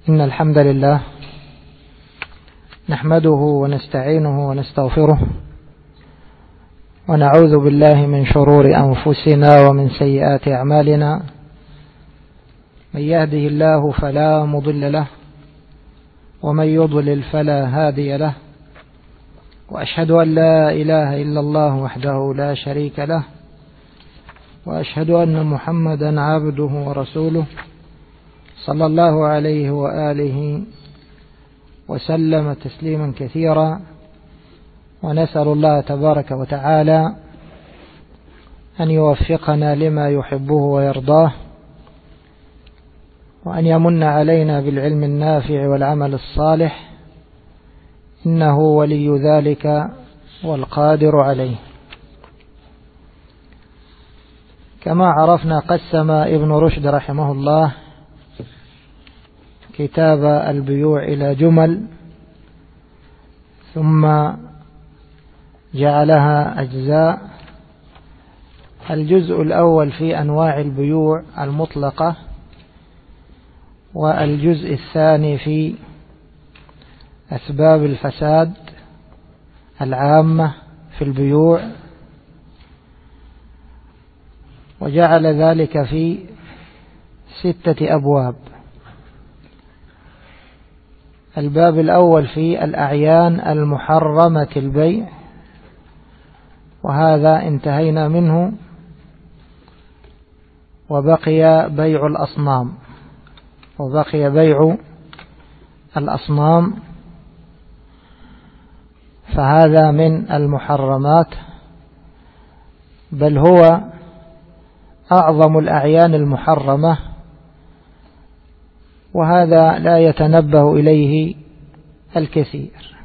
إن الحمد لله نحمده ونستعينه ونستغفره ونعوذ بالله من شرور أنفسنا ومن سيئات أعمالنا. من يهده الله فلا مضل له ومن يضلل فلا هادي له، وأشهد أن لا إله إلا الله وحده لا شريك له، وأشهد أن محمدا عبده ورسوله صلى الله عليه وآله وسلم تسليما كثيرا. ونسأل الله تبارك وتعالى أن يوفقنا لما يحبه ويرضاه، وأن يمن علينا بالعلم النافع والعمل الصالح، إنه ولي ذلك والقادر عليه. كما عرفنا قسم ابن رشد رحمه الله كتاب البيوع إلى جمل، ثم جعلها أجزاء. الجزء الأول في أنواع البيوع المطلقة، والجزء الثاني في أسباب الفساد العامة في البيوع، وجعل ذلك في 6 أبواب. الباب الأول في الأعيان المحرمة البيع، وهذا انتهينا منه، وبقي بيع الأصنام، فهذا من المحرمات، بل هو أعظم الأعيان المحرمة، وهذا لا يتنبه إليه الكثير.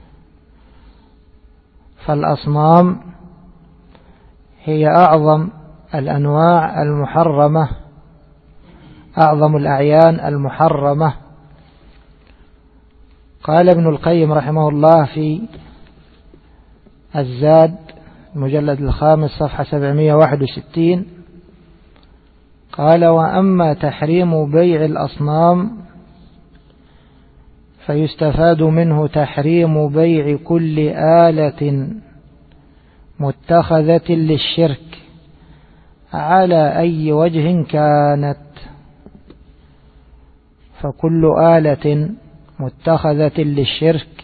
فالأصنام هي أعظم الأنواع المحرمة، أعظم الأعيان المحرمة. قال ابن القيم رحمه الله في الزاد المجلد 5 صفحة 761، قال: وأما تحريم بيع الأصنام فيستفاد منه تحريم بيع كل آلة متخذة للشرك على أي وجه كانت. فكل آلة متخذة للشرك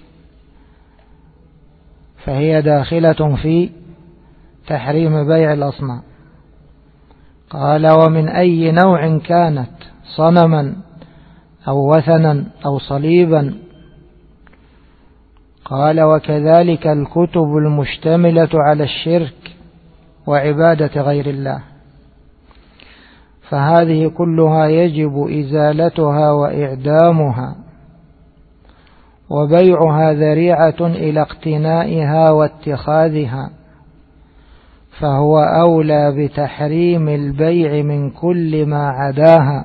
فهي داخلة في تحريم بيع الأصنام. قال: ومن أي نوع كانت، صنما أو وثنا أو صليبا. قال: وكذلك الكتب المشتملة على الشرك وعبادة غير الله، فهذه كلها يجب إزالتها وإعدامها، وبيعها ذريعة إلى اقتنائها واتخاذها، فهو أولى بتحريم البيع من كل ما عداها،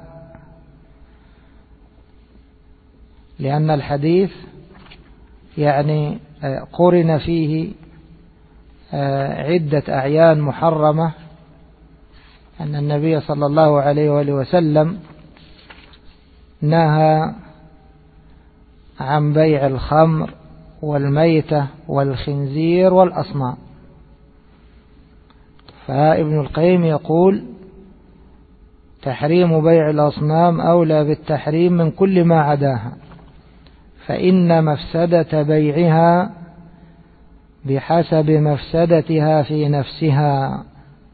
لأن الحديث يعني قرن فيه عدة أعيان محرمة، أن النبي صلى الله عليه وآله وسلم نهى عن بيع الخمر والميتة والخنزير والأصنام. فابن القيم يقول: تحريم بيع الأصنام أولى بالتحريم من كل ما عداها، فإن مفسدة بيعها بحسب مفسدتها في نفسها.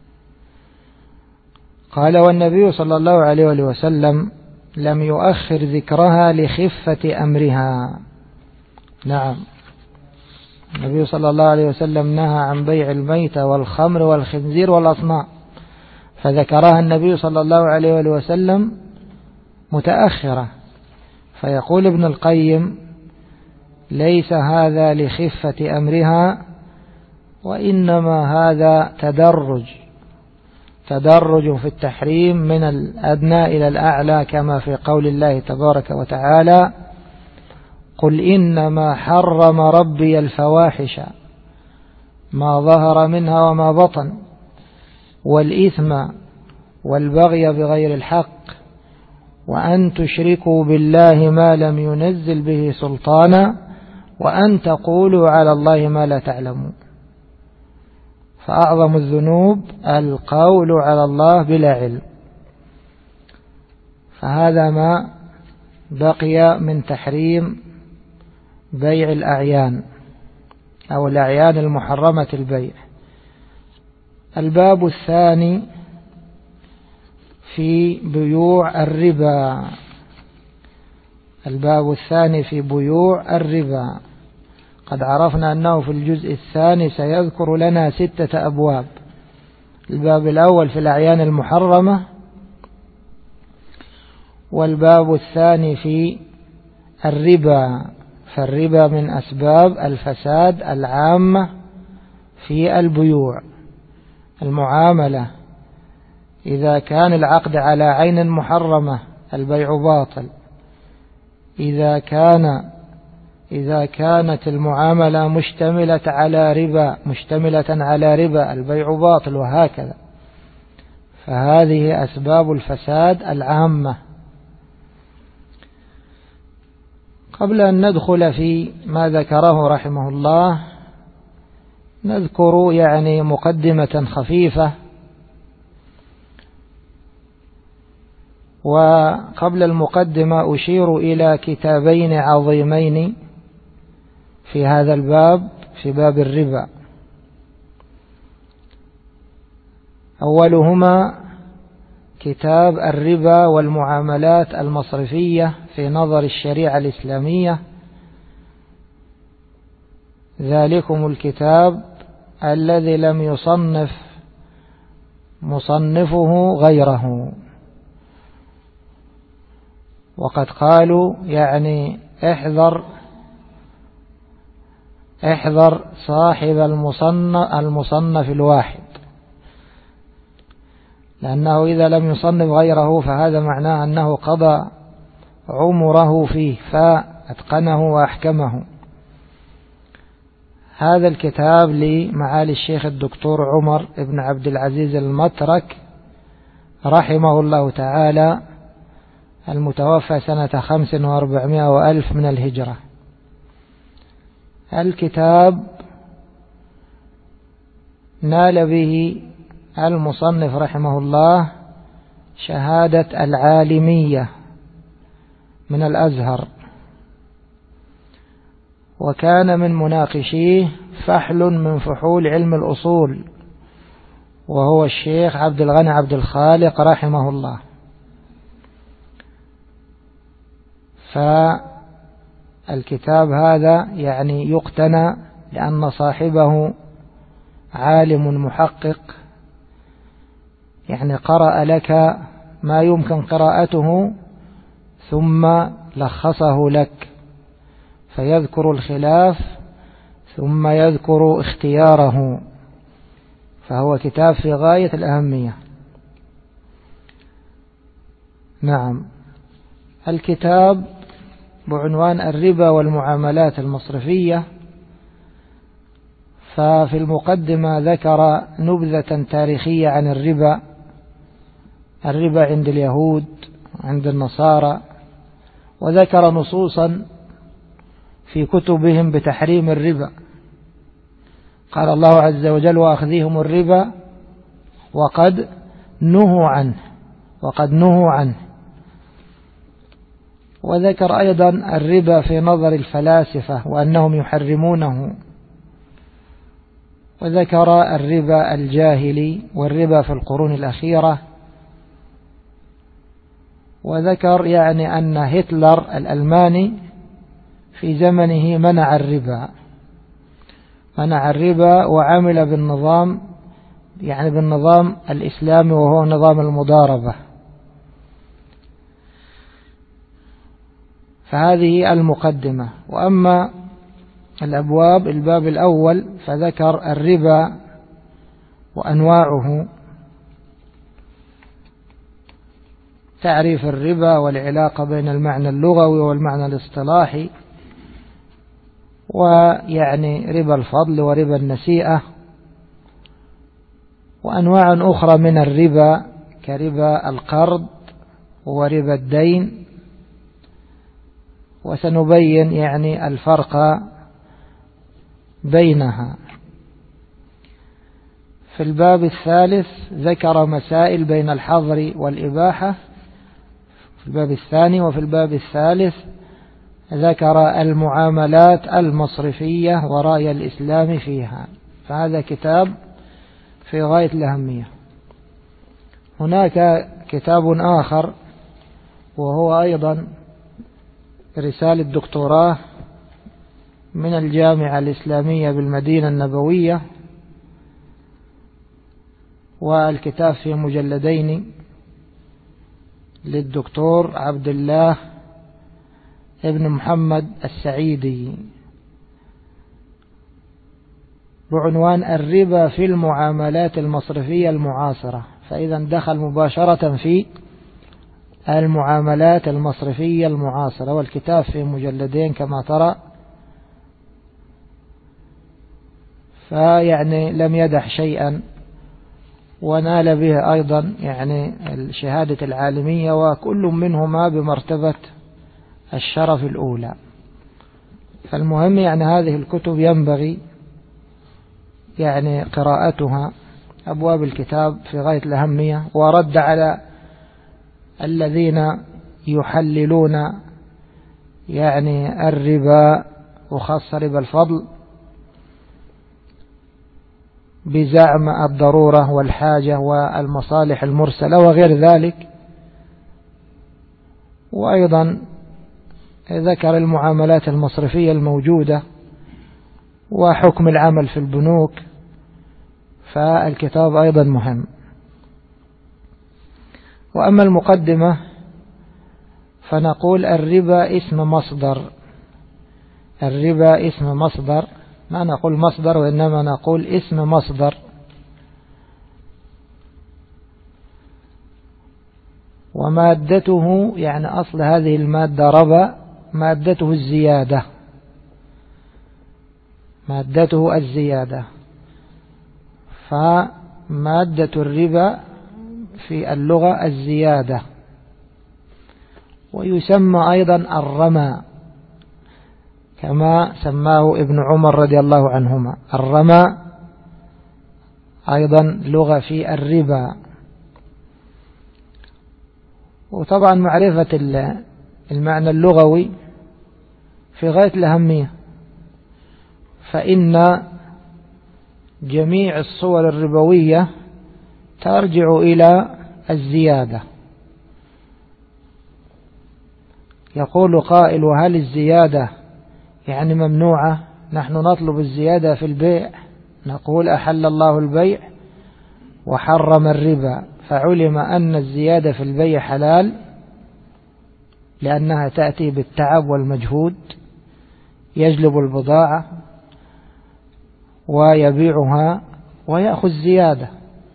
قال: والنبي صلى الله عليه وسلم لم يؤخر ذكرها لخفة أمرها. نعم، النبي صلى الله عليه وسلم نهى عن بيع الميتة والخمر والخنزير والأصنام، فذكرها النبي صلى الله عليه وسلم متأخرة. فيقول ابن القيم: ليس هذا لخفة أمرها، وإنما هذا تدرج في التحريم من الأدنى إلى الأعلى، كما في قول الله تبارك وتعالى: قل إنما حرم ربي الفواحش ما ظهر منها وما بطن والإثم والبغي بغير الحق وأن تشركوا بالله ما لم ينزل به سلطانا وأن تقولوا على الله ما لا تعلمون. فأعظم الذنوب القول على الله بلا علم. فهذا ما بقي من تحريم بيع الأعيان أو الأعيان المحرمة البيع. الباب الثاني في بيوع الربا. الباب الثاني في بيوع الربا. قد عرفنا أنه في الجزء الثاني سيذكر لنا 6 أبواب. الباب الأول في الأعيان المحرمة، والباب الثاني في الربا. فالربا من أسباب الفساد العامة في البيوع. المعاملة إذا كان العقد على عين محرمة البيع باطل. إذا كانت المعاملة مشتملة على ربا البيع باطل، وهكذا. فهذه أسباب الفساد العامة. قبل أن ندخل في ما ذكره رحمه الله نذكر مقدمة خفيفة. وقبل المقدمة أشير إلى كتابين عظيمين في هذا الباب، في باب الربا. أولهما كتاب الربا والمعاملات المصرفية في نظر الشريعة الإسلامية. ذلكم الكتاب الذي لم يصنف مصنفه غيره. وقد قالوا احذر صاحب المصنف الواحد، لأنه إذا لم يصنف غيره فهذا معناه أنه قضى عمره فيه فأتقنه وأحكمه. هذا الكتاب لمعالي الشيخ الدكتور عمر بن عبد العزيز المترك رحمه الله تعالى، المتوفى سنة 4500 من الهجرة. الكتاب نال به المصنف رحمه الله شهادة العالمية من الأزهر، وكان من مناقشيه فحل من فحول علم الأصول، وهو الشيخ عبد الغني عبد الخالق رحمه الله. فالكتاب هذا يقتنى لأن صاحبه عالم محقق، قرأ لك ما يمكن قراءته ثم لخصه لك، فيذكر الخلاف ثم يذكر اختياره. فهو كتاب في غاية الأهمية. نعم. الكتاب بعنوان الربا والمعاملات المصرفية. ففي المقدمة ذكر نبذة تاريخية عن الربا عند اليهود، عند النصارى، وذكر نصوصا في كتبهم بتحريم الربا. قال الله عز وجل: وأخذهم الربا وقد نهوا عنه. وذكر أيضا الربا في نظر الفلاسفة وأنهم يحرمونه، وذكر الربا الجاهلي والربا في القرون الأخيرة، وذكر أن هتلر الألماني في زمنه منع الربا وعمل بالنظام الإسلامي، وهو نظام المضاربة. فهذه المقدمة. وأما الأبواب، الباب الأول فذكر الربا وأنواعه، تعريف الربا والعلاقة بين المعنى اللغوي والمعنى الاصطلاحي، ربا الفضل وربا النسيئة، وأنواع أخرى من الربا كربا القرض وربا الدين، وسنبين يعني الفرق بينها. في الباب الثالث ذكر مسائل بين الحظر والإباحة في الباب الثاني، وفي الباب الثالث ذكر المعاملات المصرفية ورأي الإسلام فيها. فهذا كتاب في غاية الأهمية. هناك كتاب آخر وهو أيضا رسالة دكتوراه من الجامعة الإسلامية بالمدينة النبوية، والكتاب في مجلدين للدكتور عبد الله ابن محمد السعيدي بعنوان الربا في المعاملات المصرفية المعاصرة. فإذا دخل مباشرة في المعاملات المصرفية المعاصرة، والكتاب في مجلدين كما ترى، فيعني لم يدح شيئا، ونال به أيضا يعني الشهادة العالمية، وكل منهما بمرتبة الشرف الأولى. فالمهم يعني هذه الكتب ينبغي يعني قراءتها. أبواب الكتاب في غاية الأهمية، ورد على الذين يحللون يعني الربا وخاصة ربا الفضل بزعم الضرورة والحاجة والمصالح المرسلة وغير ذلك. وأيضا ذكر المعاملات المصرفية الموجودة وحكم العمل في البنوك، فالكتاب أيضا مهم. وأما المقدمة فنقول الربا اسم مصدر. الربا اسم مصدر، ما نقول مصدر وإنما نقول اسم مصدر. ومادته يعني أصل هذه المادة ربا، مادته الزيادة، مادته الزيادة. فمادة الربا في اللغة الزيادة. ويسمى أيضا الرمى كما سماه ابن عمر رضي الله عنهما. الرمى أيضا لغة في الربا. وطبعا معرفة المعنى اللغوي في غاية الأهمية، فإن جميع الصور الربوية ترجع إلى الزيادة. يقول قائل: وهل الزيادة يعني ممنوعة؟ نحن نطلب الزيادة في البيع، نقول أحل الله البيع وحرم الربا، فعلم أن الزيادة في البيع حلال لأنها تأتي بالتعب والمجهود، يجلب البضاعة ويبيعها ويأخذ زيادة،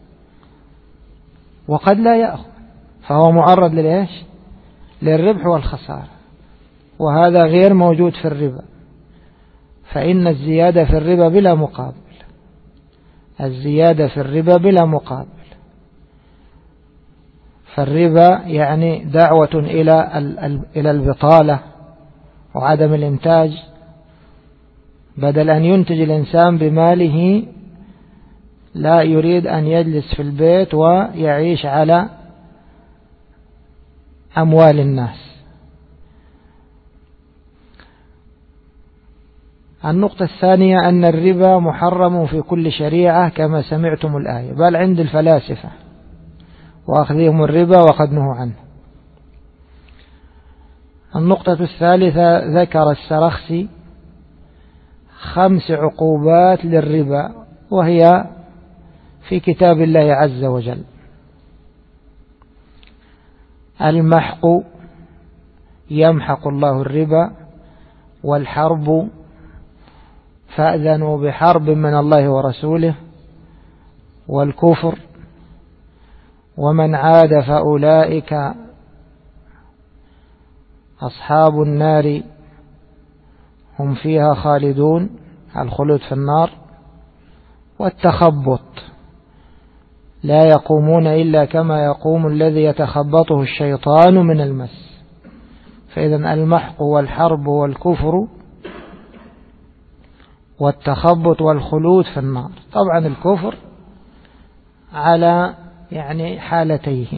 وقد لا يأخذ، فهو معرض للإيش؟ للربح والخسارة، وهذا غير موجود في الربا. فإن الزيادة في الربا بلا مقابل، الزيادة في الربا بلا مقابل. فالربا يعني دعوة إلى البطالة وعدم الإنتاج، بدل أن ينتج الإنسان بماله لا يريد أن يجلس في البيت ويعيش على أموال الناس. النقطة الثانية أن الربا محرم في كل شريعة كما سمعتم الآية، بل عند الفلاسفة وأخذهم الربا وقد نهوا عنه. النقطة الثالثة ذكر السرخسي 5 عقوبات للربا، وهي في كتاب الله عز وجل. المحق، يمحق الله الربا، والحرب، فأذنوا بحرب من الله ورسوله، والكفر، ومن عاد فأولئك أصحاب النار هم فيها خالدون، الخلود في النار، والتخبط، لا يقومون إلا كما يقوم الذي يتخبطه الشيطان من المس. فإذا المحق والحرب والكفر والتخبط والخلود في النار. طبعا الكفر على حالتيه،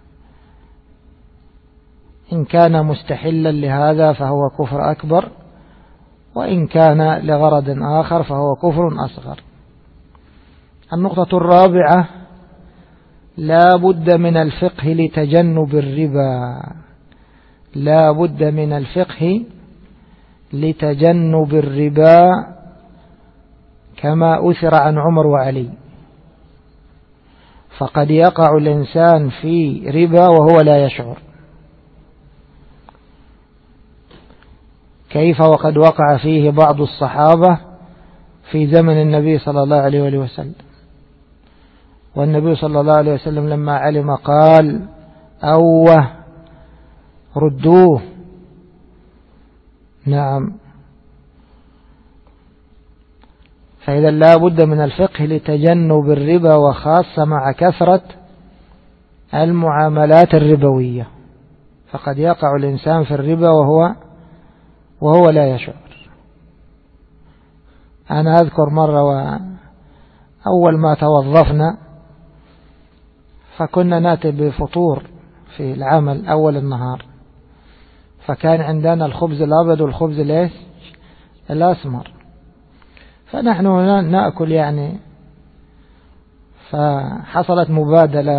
إن كان مستحلا لهذا فهو كفر أكبر، وإن كان لغرض آخر فهو كفر أصغر. النقطة الرابعة: لا بد من الفقه لتجنب الربا. لا بد من الفقه لتجنب الربا كما أثر عن عمر وعلي. فقد يقع الإنسان في ربا وهو لا يشعر. كيف وقد وقع فيه بعض الصحابة في زمن النبي صلى الله عليه وسلم، والنبي صلى الله عليه وسلم لما علم قال: أوه ردوه. نعم. فإذا لا بد من الفقه لتجنب الربا، وخاصة مع كثرة المعاملات الربوية، فقد يقع الإنسان في الربا وهو لا يشعر. أنا أذكر مرة أول ما توظفنا فكنا ناتي بفطور في العمل أول النهار، فكان عندنا الخبز الأبيض والخبز الأسمر، فنحن نأكل فحصلت مبادلة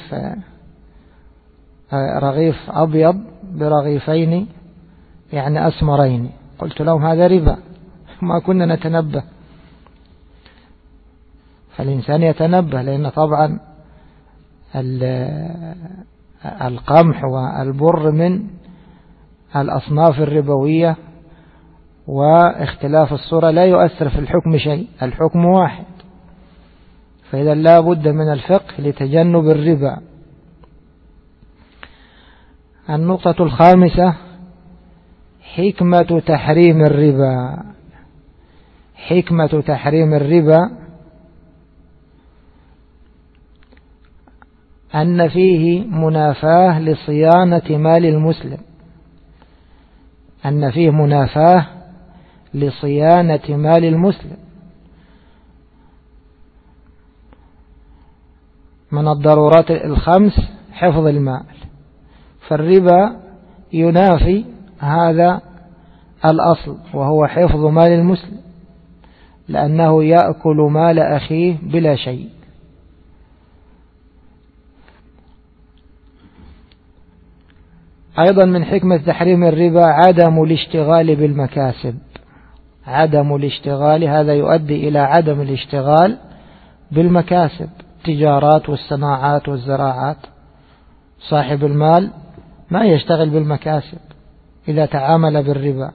رغيف أبيض برغيفين أسمرين. قلت لهم هذا ربا، ما كنا نتنبه. فالإنسان يتنبه، لأن طبعا القمح والبر من الأصناف الربوية، واختلاف الصورة لا يؤثر في الحكم شيء، الحكم واحد. فإذا لا بد من الفقه لتجنب الربا. النقطة الخامسة: حكمة تحريم الربا. حكمة تحريم الربا أن فيه منافاة لصيانة مال المسلم، أن فيه منافاة لصيانة مال المسلم. من الضرورات الخمس حفظ المال، فالربا ينافي هذا الأصل، وهو حفظ مال المسلم، لأنه يأكل مال أخيه بلا شيء. أيضا من حكمة تحريم الربا عدم الاشتغال بالمكاسب. عدم الاشتغال هذا يؤدي إلى عدم الاشتغال بالمكاسب، التجارات والصناعات والزراعات. صاحب المال ما يشتغل بالمكاسب إذا تعامل بالربا.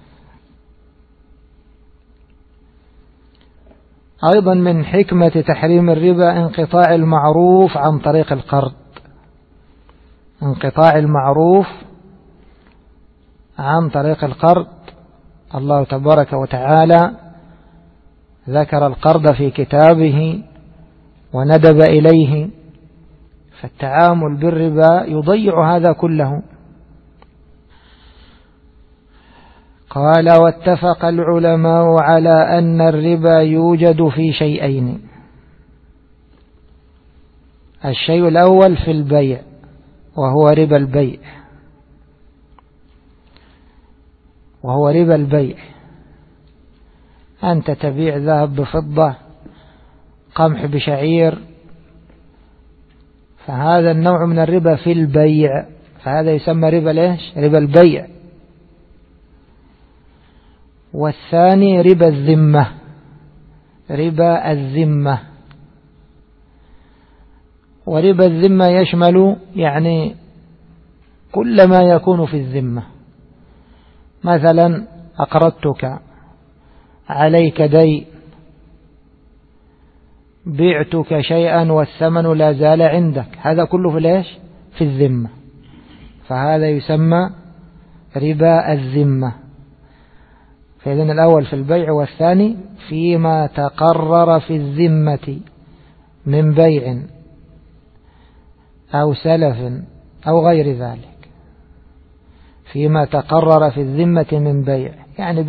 أيضا من حكمة تحريم الربا انقطاع المعروف عن طريق القرض. انقطاع المعروف عن طريق القرض. الله تبارك وتعالى ذكر القرض في كتابه وندب إليه، فالتعامل بالربا يضيع هذا كله. قال: واتفق العلماء على أن الربا يوجد في شيئين. الشيء الأول في البيع، وهو ربا البيع، وهو ربا البيع. أنت تبيع ذهب بفضة، قمح بشعير، فهذا النوع من الربا في البيع، فهذا يسمى ربا ربا البيع. والثاني ربا الذمة. ربا الذمة. وربا الذمة يشمل كل ما يكون في الذمة. مثلا أقرضتك، عليك دين، بعتك شيئا والثمن لا زال عندك، هذا كله في الذمة، فهذا يسمى ربا الذمة. فإذن الأول في البيع، والثاني فيما تقرر في الذمة من بيع أو سلف أو غير ذلك، فيما تقرر في الذمة من بيع، يعني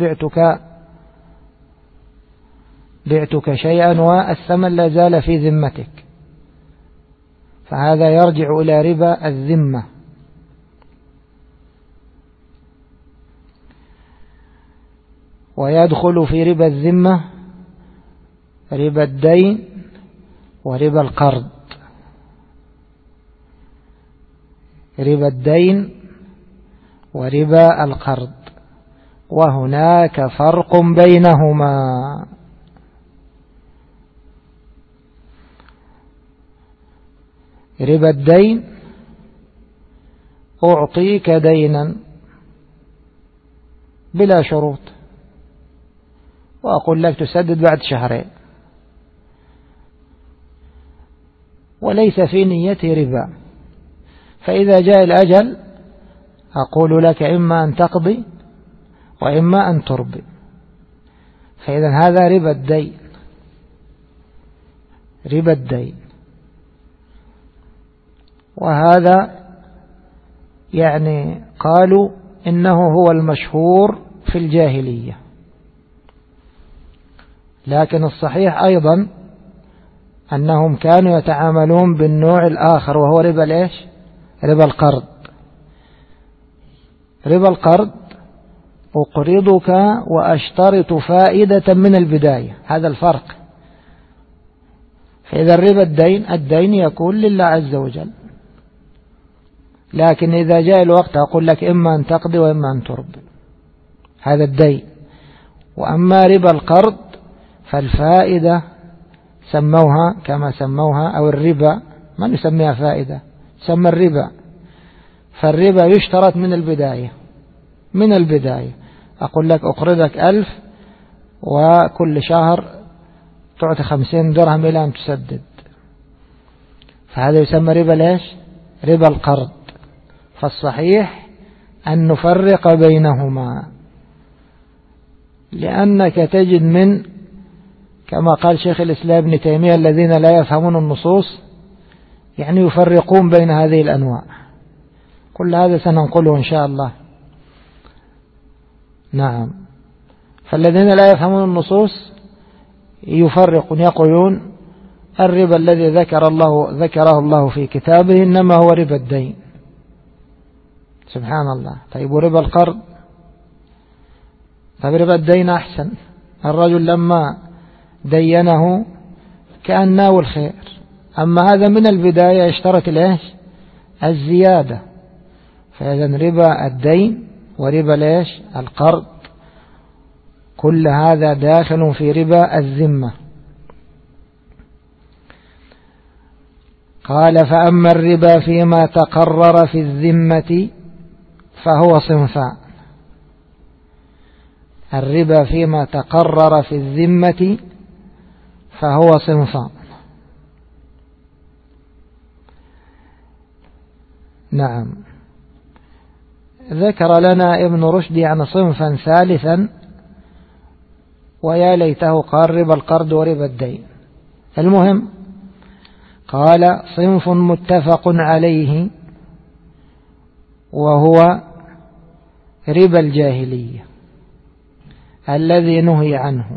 بعتك شيئا والثمن لا زال في ذمتك، فهذا يرجع إلى ربا الذمة. ويدخل في ربا الذمة ربا الدين وربا القرض. ربا الدين وربا القرض، وهناك فرق بينهما. ربا الدين أعطيك دينا بلا شروط، وأقول لك تسدد بعد شهرين، وليس في نيتي ربا، فإذا جاء الأجل أقول لك إما أن تقضي وإما أن تربي، فإذا هذا ربا الدين. ربا الدين، وهذا يعني قالوا إنه هو المشهور في الجاهلية، لكن الصحيح أيضا أنهم كانوا يتعاملون بالنوع الآخر، وهو ربا ليش؟ ربا القرض. ربا القرض أقرضك وأشترط فائدة من البداية، هذا الفرق. فإذا الربا الدين يكون لله عز وجل، لكن إذا جاء الوقت أقول لك إما أن تقضي وإما أن تربي، هذا الدين. وأما ربا القرض فالفائدة سموها كما سموها، أو الربا من يسميها فائدة، سمى الربا. فالربا يشترط من البداية، أقول لك أقرضك 1000 وكل شهر تعطي 50 درهم إلى أن تسدد، فهذا يسمى ربا ليش؟ ربا القرض. فالصحيح أن نفرق بينهما، لأنك تجد من كما قال شيخ الإسلام ابن تيمية الذين لا يفهمون النصوص يعني يفرقون بين هذه الأنواع. كل هذا سننقله إن شاء الله. نعم، فالذين لا يفهمون النصوص يفرقون، يقولون الربا الذي ذكره الله في كتابه إنما هو ربا الدين. سبحان الله. طيب وربا القرض؟ طيب ربا الدين أحسن، الرجل لما دينه كأن ناول خير، أما هذا من البداية يشترط ليش؟ الزيادة. فإذا ربا الدين وربا ليش؟ القرض، كل هذا داخل في ربا الذمة. قال فأما الربا فيما تقرر في الذمة فهو صنفان. الربا فيما تقرر في الذمة فهو صنفان. نعم، ذكر لنا ابن رشد عن صنفا ثالثا، ويا ليته قال ربا القرض وربا الدين. المهم قال صنف متفق عليه وهو ربا الجاهلية الذي نهي عنه،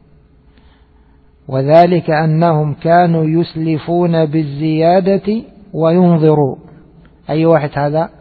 وذلك أنهم كانوا يسلفون بالزيادة وينظروا. أي واحد هذا؟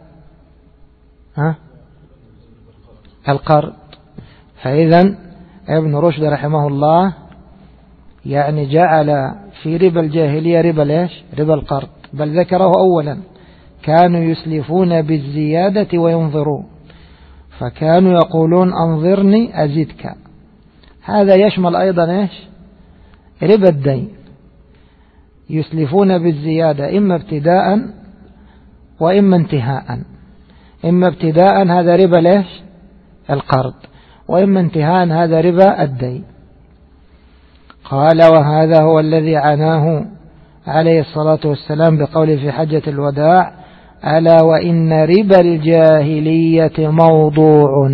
القرض. فإذا ابن رشد رحمه الله يعني جعل في ربا الجاهلية ربا ليش؟ ربا القرض، بل ذكره أولا كانوا يسلفون بالزيادة وينظروا، فكانوا يقولون أنظرني أزيدك. هذا يشمل أيضا إيش؟ ربا الدين، يسلفون بالزيادة إما ابتداء وإما انتهاء. إما ابتداء هذا ربا ليش؟ القرض، وإما انتهاء هذا ربا الدين. قال وهذا هو الذي عناه عليه الصلاة والسلام بقوله في حجة الوداع ألا وإن ربا الجاهلية موضوع،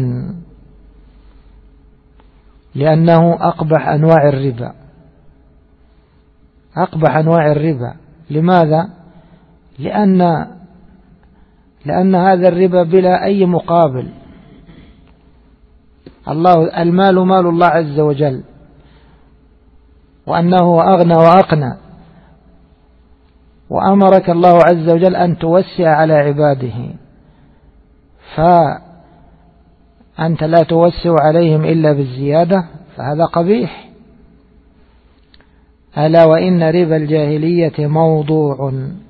لأنه أقبح أنواع الربا. أقبح أنواع الربا. لماذا؟ لأن هذا الربا بلا أي مقابل. المال مال الله عز وجل، وأنه أغنى وأقنى، وأمرك الله عز وجل أن توسع على عباده، فأنت لا توسع عليهم إلا بالزيادة، فهذا قبيح. ألا وإن ربا الجاهلية موضوع.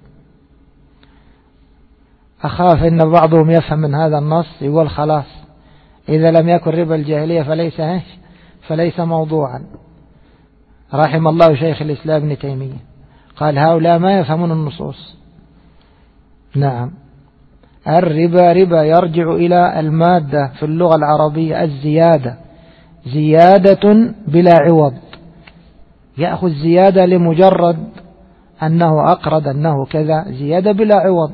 أخاف أن بعضهم يفهم من هذا النص يقول خلاص إذا لم يكن ربا الجاهلية فليس موضوعا. رحم الله شيخ الإسلام ابن تيمية قال هؤلاء ما يفهمون النصوص. نعم، الربا ربا يرجع إلى المادة في اللغة العربية الزيادة، زيادة بلا عوض، يأخذ زيادة لمجرد أنه أقرض أنه كذا، زيادة بلا عوض.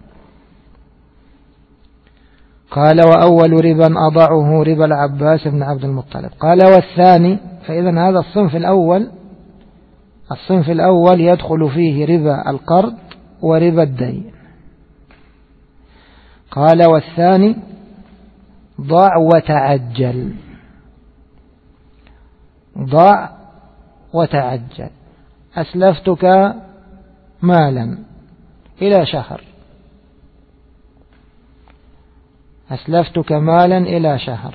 قال وأول ربا أضعه ربا العباس بن عبد المطلب. قال والثاني، فإذا هذا الصنف الأول يدخل فيه ربا القرض وربا الدين. قال والثاني ضع وتعجل. ضع وتعجل، أسلفتك مالا إلى شهر، أسلفتك مالا إلى شهر،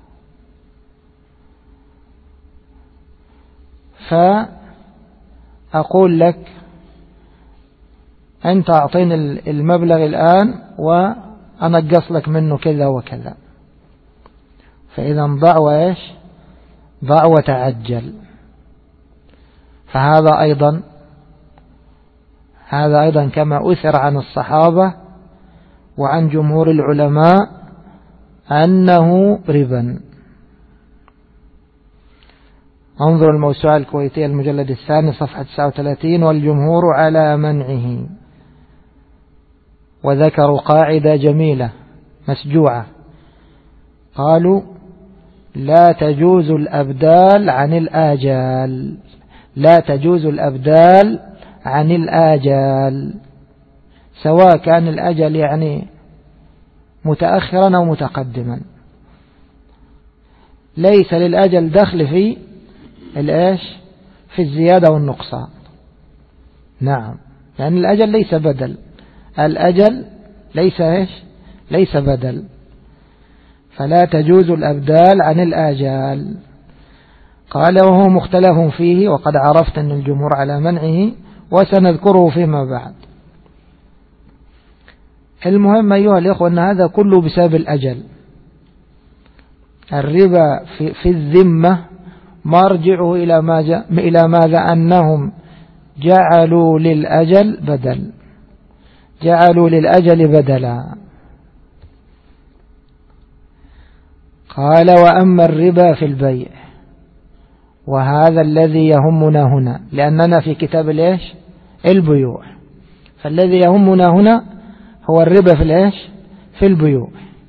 فأقول لك أنت أعطيني المبلغ الآن وأنقص لك منه كذا وكذا. فإذا ضع وإيش؟ ضع وتعجل. فهذا أيضا كما أثر عن الصحابة وعن جمهور العلماء أنه ربا. انظر الموسوعة الكويتية المجلد الثاني صفحة 39. والجمهور على منعه، وذكروا قاعدة جميلة مسجوعة، قالوا لا تجوز الأبدال عن الآجال، لا تجوز الأبدال عن الآجال، سواء كان الأجل يعني متأخرا أو متقدما. ليس للأجل دخل في في الزيادة والنقصان. نعم، لأن الأجل ليس بدل، الأجل ليس بدل، فلا تجوز الأبدال عن الآجال. قال وهو مختلف فيه، وقد عرفت أن الجمهور على منعه وسنذكره فيما بعد. المهم أيها الإخوة أن هذا كله بسبب الأجل. الربا في الذمة مرجعه إلى ماذا؟ أنهم جعلوا للأجل بدل، جعلوا للأجل بدلا. قال وأما الربا في البيع، وهذا الذي يهمنا هنا، لأننا في كتاب البيوع، فالذي يهمنا هنا هو الربا في البيوع.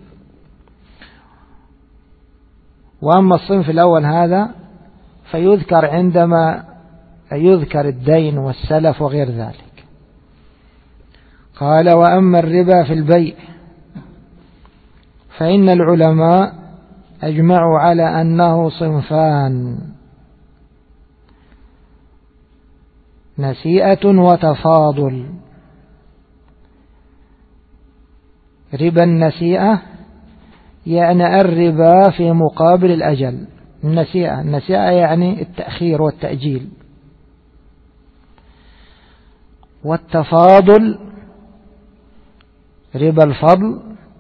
وأما الصنف الأول هذا فيذكر عندما يذكر الدين والسلف وغير ذلك. قال وأما الربا في البيع فإن العلماء أجمعوا على أنه صنفان: نسيئة وتفاضل. ربا النسيئة يعني الربا في مقابل الأجل. النسيئة يعني التأخير والتأجيل. والتفاضل ربا الفضل،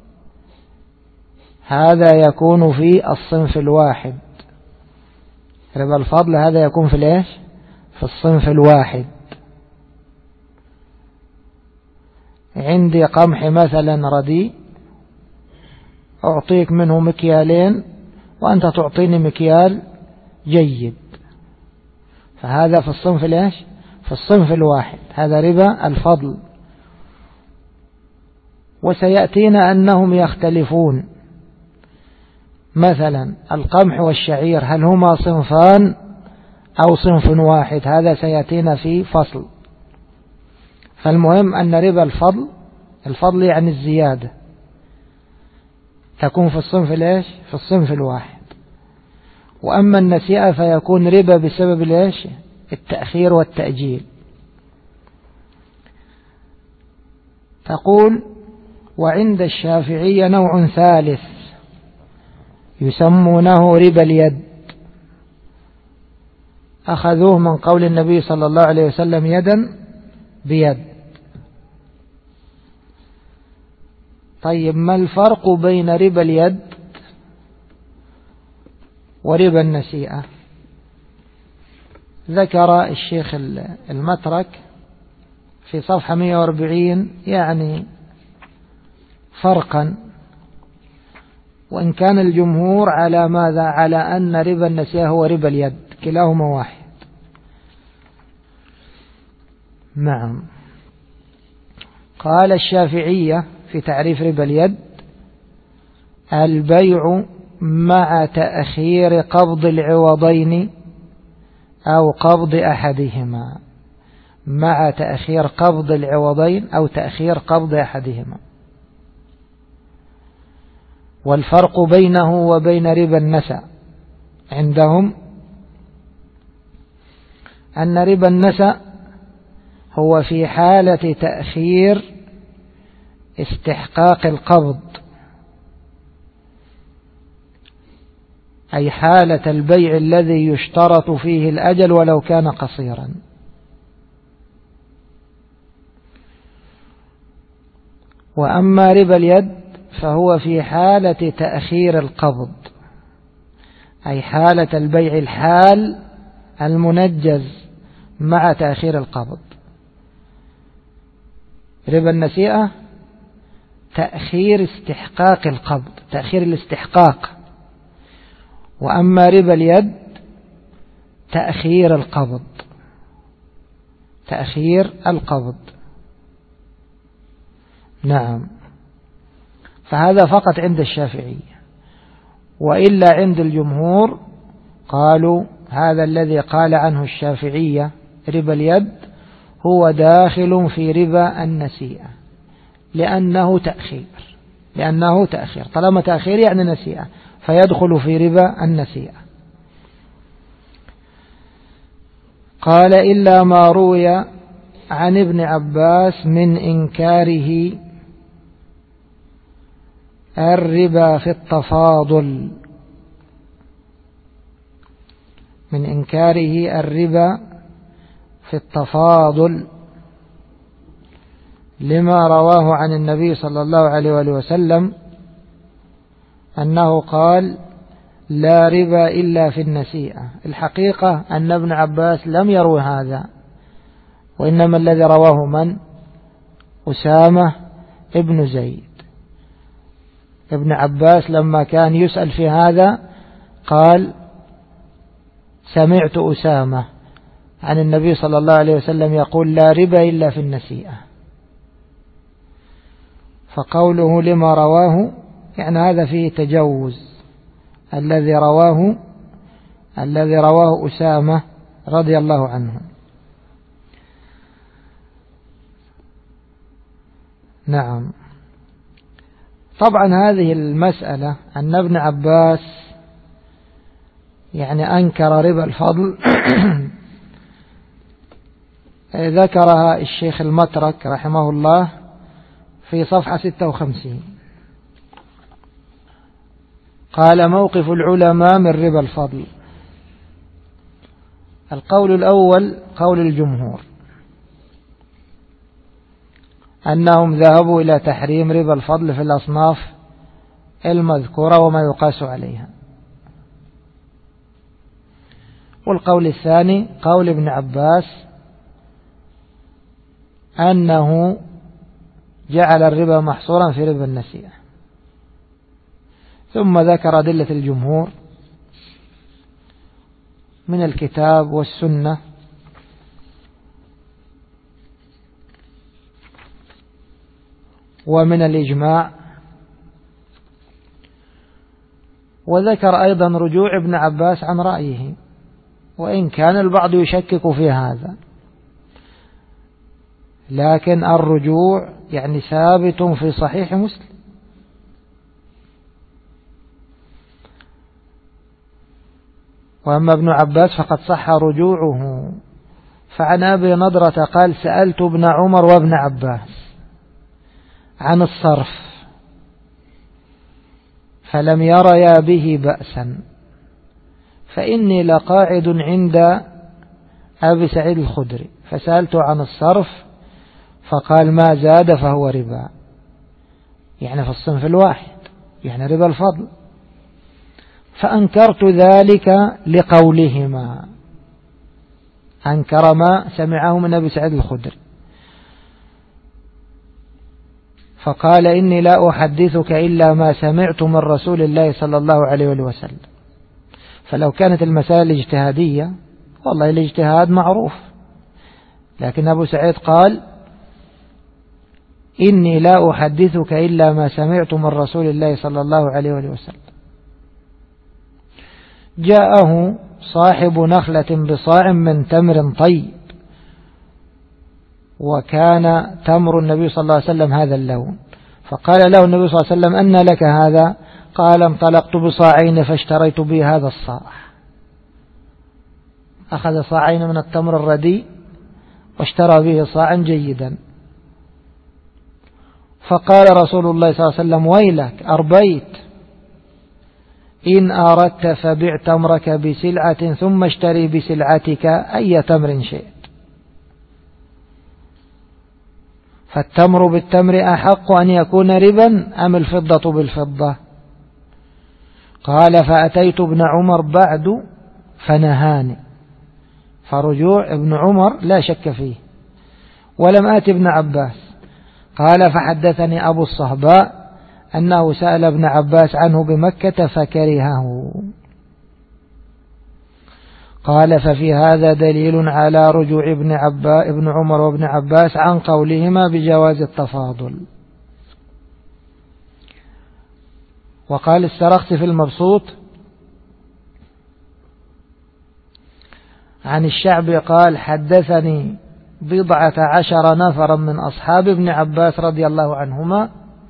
هذا يكون في الصنف الواحد. ربا الفضل هذا يكون في الصنف الواحد. عندي قمح مثلا رديء، أعطيك منه مكيالين وأنت تعطيني مكيال جيد، فهذا في الصنف في الصنف الواحد، هذا ربا الفضل. وسيأتينا أنهم يختلفون، مثلا القمح والشعير هل هما صنفان أو صنف واحد؟ هذا سيأتينا في فصل. فالمهم أن ربا الفضل يعني الزيادة تكون في الصنف الإيش؟ في الصنف الواحد. وأما النسيئة فيكون ربا بسبب الإيش؟ التأخير والتأجيل. تقول: وعند الشافعية نوع ثالث يسمونه ربا اليد، أخذوه من قول النبي صلى الله عليه وسلم: يدا بيد. طيب، ما الفرق بين ربا اليد وربا النسيئة؟ ذكر الشيخ المترك في صفحة 140 يعني فرقا، وإن كان الجمهور على ماذا؟ على أن ربا النسيئة هو ربا اليد، كلاهما واحد. نعم. قال الشافعية في تعريف ربا اليد: البيع مع تأخير قبض العوضين أو قبض أحدهما، مع تأخير قبض العوضين أو تأخير قبض أحدهما. والفرق بينه وبين ربا النسأ عندهم أن ربا النسأ هو في حالة تأخير استحقاق القبض، أي حالة البيع الذي يشترط فيه الأجل ولو كان قصيرا. وأما ربا اليد فهو في حالة تأخير القبض، أي حالة البيع الحال المنجز مع تأخير القبض. ربا النسيئة تأخير استحقاق القبض، تأخير الاستحقاق. وأما ربا اليد تأخير القبض، تأخير القبض. نعم. فهذا فقط عند الشافعية، وإلا عند الجمهور قالوا هذا الذي قال عنه الشافعية ربا اليد هو داخل في ربا النسيئة، لأنه تأخير، طالما تأخير يعني نسيئة، فيدخل في ربا النسيئة. قال: إلا ما روي عن ابن عباس من إنكاره الربا في التفاضل، من إنكاره الربا في التفاضل لما رواه عن النبي صلى الله عليه وسلم أنه قال: لا ربا إلا في النسيئة. الحقيقة أن ابن عباس لم يروي هذا، وإنما الذي رواه من؟ أسامة ابن زيد. ابن عباس لما كان يسأل في هذا قال: سمعت أسامة عن النبي صلى الله عليه وسلم يقول: لا ربا إلا في النسيئة. فقوله لما رواه يعني هذا فيه تجوز، الذي رواه أسامة رضي الله عنه. نعم. طبعا هذه المسألة أن ابن عباس يعني أنكر ربا الفضل ذكرها الشيخ المترك رحمه الله في صفحة 56. قال: موقف العلماء من ربا الفضل. القول الأول قول الجمهور، أنهم ذهبوا إلى تحريم ربا الفضل في الأصناف المذكورة وما يقاس عليها. والقول الثاني قول ابن عباس أنه جعل الربا محصورا في ربا النسيئة. ثم ذكر أدلة الجمهور من الكتاب والسنة ومن الإجماع، وذكر أيضا رجوع ابن عباس عن رأيه، وإن كان البعض يشكك في هذا، لكن الرجوع يعني ثابت في صحيح مسلم. وأما ابن عباس فقد صح رجوعه. فعن أبي نضرة قال سألت ابن عمر وابن عباس عن الصرف فلم يريا به بأسا، فإني لقاعد عند أبي سعيد الخدري فسألت عن الصرف فقال ما زاد فهو ربا، يعني في الصنف الواحد، يعني ربا الفضل. فأنكرت ذلك لقولهما، أنكر ما سمعه من أبي سعيد الخدري، فقال إني لا أحدثك إلا ما سمعت من رسول الله صلى الله عليه وسلم. فلو كانت المسائل اجتهادية والله الاجتهاد معروف، لكن أبو سعيد قال إني لا أحدثك إلا ما سمعت من رسول الله صلى الله عليه وسلم. جاءه صاحب نخلة بصاع من تمر طيب، وكان تمر النبي صلى الله عليه وسلم هذا اللون، فقال له النبي صلى الله عليه وسلم أن لك هذا؟ قال انطلقت بصاعين فاشتريت به هذا الصاع. أخذ صاعين من التمر الرديء واشترى به صاعا جيدا. فقال رسول الله صلى الله عليه وسلم ويلك أربيت، إن أردت فبع تمرك بسلعة ثم اشتري بسلعتك أي تمر شئت، فالتمر بالتمر أحق أن يكون ربا أم الفضة بالفضة؟ قال فأتيت ابن عمر بعد فنهاني. فرجوع ابن عمر لا شك فيه. ولم آت ابن عباس. قال فحدثني أبو الصهباء أنه سأل ابن عباس عنه بمكة فكرهه. قال ففي هذا دليل على رجوع ابن عمر وابن عباس عن قولهما بجواز التفاضل. وقال السرخسي في المبسوط عن الشعبي قال حدثني 12 نفرا من أصحاب ابن عباس رضي الله عنهما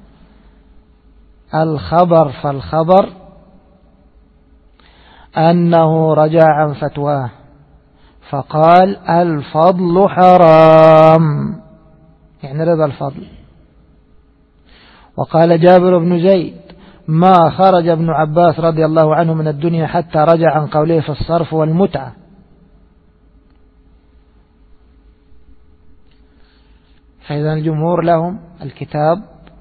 الخبر فالخبر أنه رجع عن فتواه فقال الفضل حرام، يعني ربا الفضل. وقال جابر بن زيد ما خرج ابن عباس رضي الله عنه من الدنيا حتى رجع عن قوله في الصرف والمتعة. فإذا الجمهور لهم الكتاب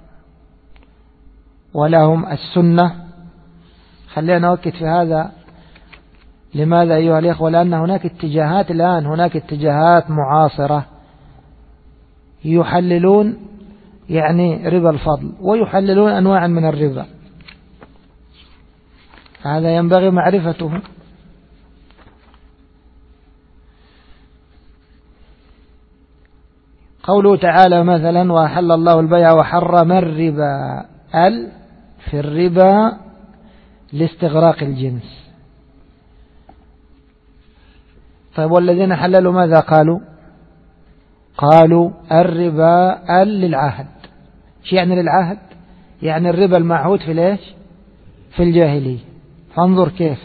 ولهم السنة. خلينا نؤكد في هذا. لماذا أيها الإخوة؟ لأن هناك اتجاهات الآن، هناك اتجاهات معاصرة يحللون يعني ربا الفضل ويحللون أنواع من الربا، هذا ينبغي معرفته. قوله تعالى مثلا وأحل الله البيع وحرم الربا، في الربا لاستغراق الجنس. طيب والذين حللوا ماذا قالوا؟ قالوا الربا للعهد. شو يعني للعهد؟ يعني الربا المعهود في ليش؟ في الجاهلية. فانظر كيف.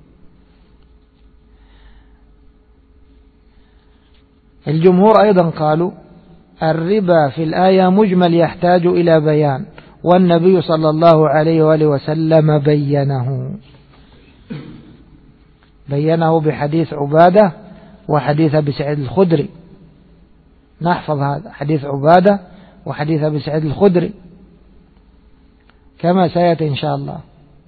الجمهور أيضا قالوا الربا في الآية مجمل يحتاج إلى بيان، والنبي صلى الله عليه وآله وسلم بينه بحديث عبادة وحديث أبي سعيد الخدري. نحفظ هذا، حديث عبادة وحديث أبي سعيد الخدري كما سيأتي إن شاء الله.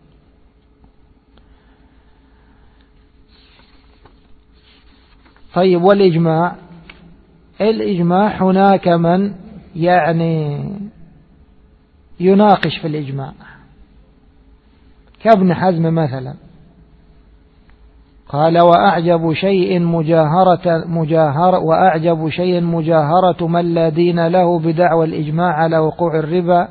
طيب والإجماع؟ الإجماع هناك من يعني يناقش في الإجماع كابن حزم مثلا، قال وأعجب شيء مجاهرة من لا دين له بدعوى الإجماع على وقوع الربا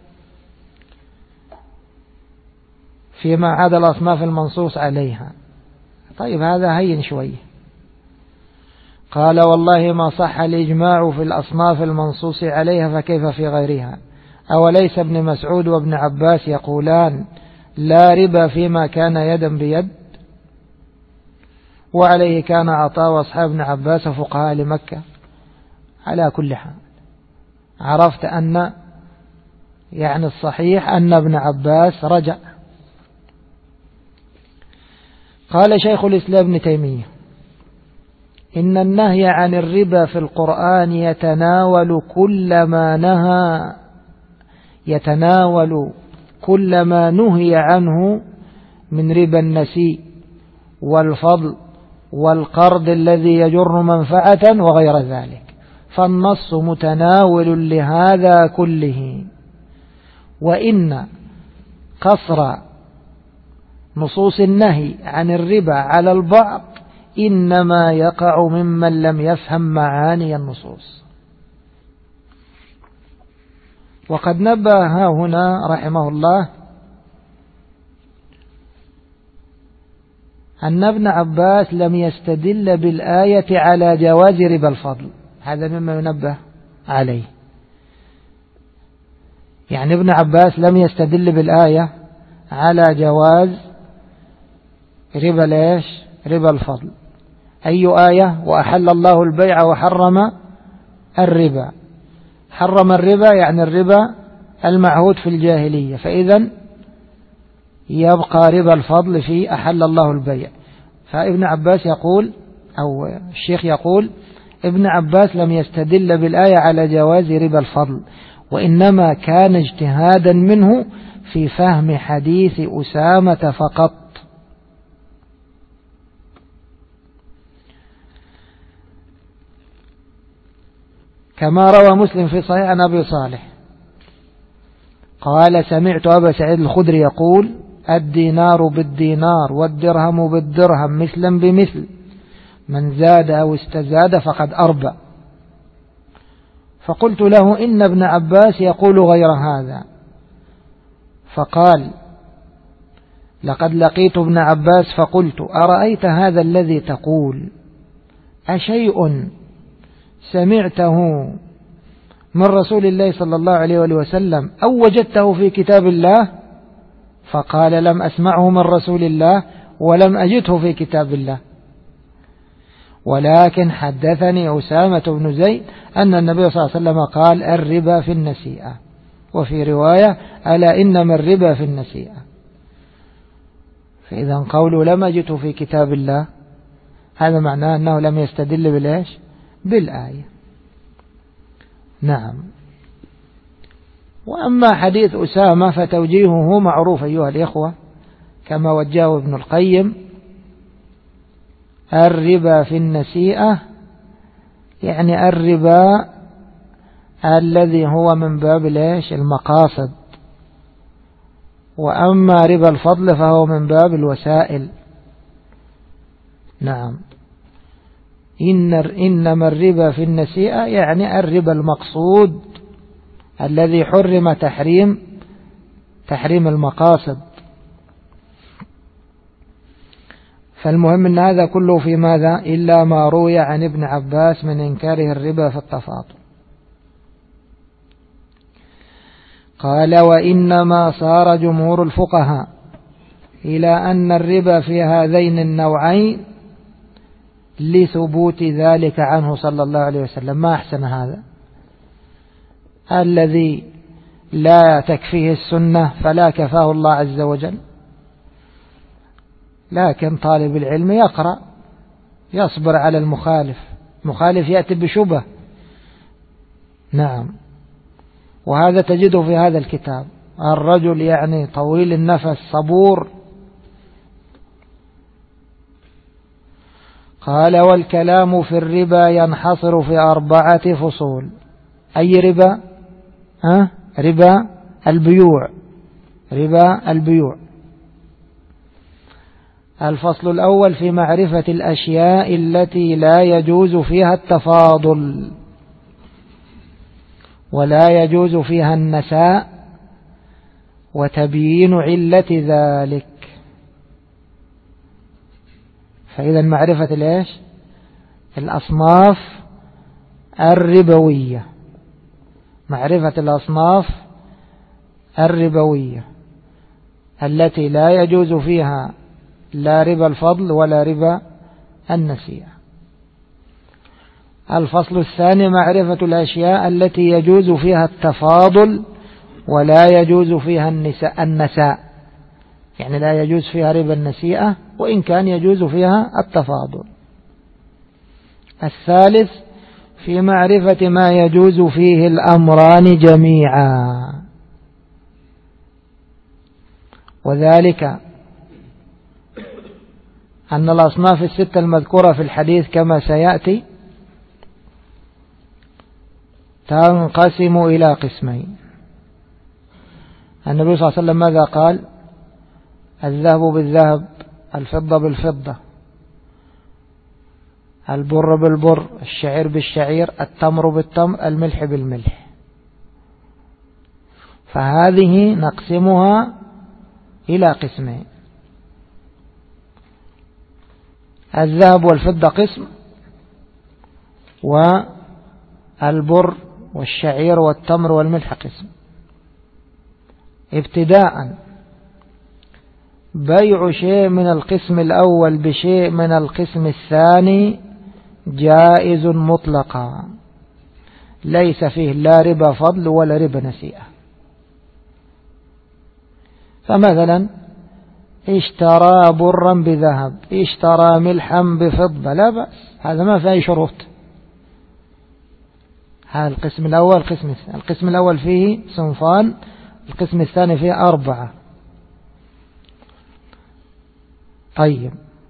فيما عدا الأصناف المنصوص عليها. طيب هذا هين شوية. قال والله ما صح الإجماع في الأصناف المنصوص عليها فكيف في غيرها؟ أوليس ابن مسعود وابن عباس يقولان لا ربا فيما كان يدا بيد؟ وعليه كان عطاء وأصحاب ابن عباس فقهاء لمكة. على كل حال عرفت أن يعني الصحيح أن ابن عباس رجع. قال شيخ الإسلام ابن تيمية إن النهي عن الربا في القرآن يتناول كل ما نهي عنه من ربا النسيء والفضل والقرض الذي يجر منفعة وغير ذلك، فالنص متناول لهذا كله. وإن قصر نصوص النهي عن الربا على البعض إنما يقع ممن لم يفهم معاني النصوص. وقد نبه هنا رحمه الله أن ابن عباس لم يستدل بالآية على جواز ربا الفضل، هذا مما ينبه عليه. يعني ابن عباس لم يستدل بالآية على جواز ربا الفضل. أي آية؟ وأحل الله البيع وحرم الربا. حرم الربا يعني الربا المعهود في الجاهلية، فإذا يبقى ربا الفضل في أحل الله البيع. فابن عباس يقول أو الشيخ يقول ابن عباس لم يستدل بالآية على جواز ربا الفضل، وإنما كان اجتهادا منه في فهم حديث أسامة فقط. كما روى مسلم في صحيح عن أبي صالح قال سمعت أبا سعيد الخدري يقول الدينار بالدينار والدرهم بالدرهم مثلا بمثل، من زاد أو استزاد فقد أربى. فقلت له إن ابن عباس يقول غير هذا، فقال لقد لقيت ابن عباس فقلت أرأيت هذا الذي تقول أشيء سمعته من رسول الله صلى الله عليه وسلم أو وجدته في كتاب الله؟ فقال لم أسمعه من رسول الله ولم أجده في كتاب الله، ولكن حدثني أسامة بن زيد أن النبي صلى الله عليه وسلم قال الربا في النسيئة، وفي رواية ألا إنما الربا في النسيئة. فإذا قوله لم أجده في كتاب الله هذا معناه أنه لم يستدل بالآية. نعم. وأما حديث أسامة فتوجيهه معروف أيها الإخوة، كما وجهه ابن القيم الربا في النسيئة يعني الربا الذي هو من باب المقاصد، وأما ربا الفضل فهو من باب الوسائل. نعم. إنما الربا في النسيئة يعني الربا المقصود الذي حرم تحريم المقاصد. فالمهم أن هذا كله في ماذا؟ إلا ما روي عن ابن عباس من إنكاره الربا في التفاضل. قال وإنما صار جمهور الفقهاء إلى أن الربا في هذين النوعين لثبوت ذلك عنه صلى الله عليه وسلم. ما أحسن هذا الذي لا تكفيه السنة فلا كفاه الله عز وجل. لكن طالب العلم يقرأ يصبر على المخالف يأتي بشبه. نعم. وهذا تجده في هذا الكتاب، الرجل يعني طويل النفس صبور. قال والكلام في الربا ينحصر في 4 فصول. أي ربا؟ ربا البيوع. الفصل الأول في معرفة الأشياء التي لا يجوز فيها التفاضل ولا يجوز فيها النساء وتبيين علة ذلك. فإذا معرفة الأصناف الربوية، معرفة الأصناف الربوية التي لا يجوز فيها لا ربا الفضل ولا ربا النسيئة. الفصل الثاني معرفة الأشياء التي يجوز فيها التفاضل ولا يجوز فيها النساء، يعني لا يجوز فيها ربا النسيئة وإن كان يجوز فيها التفاضل. الثالث في معرفة ما يجوز فيه الأمران جميعا، وذلك أن الأصناف الستة المذكورة في الحديث كما سيأتي تنقسم إلى قسمين. النبي صلى الله عليه وسلم ماذا قال؟ الذهب بالذهب، الفضة بالفضة، البر بالبر، الشعير بالشعير، التمر بالتمر، الملح بالملح. فهذه نقسمها إلى قسمين، الذهب والفضة قسم، والبر والشعير والتمر والملح قسم. ابتداء بيع شيء من القسم الأول بشيء من القسم الثاني جائز مطلقا، ليس فيه لا ربا فضل ولا ربا نسيئة. فمثلا اشترى برا بذهب، اشترى ملحا بفضة، لا بأس، هذا ما فيه شروط. هذا القسم الأول. القسم الأول فيه صنفان، القسم الثاني فيه 4. طيب،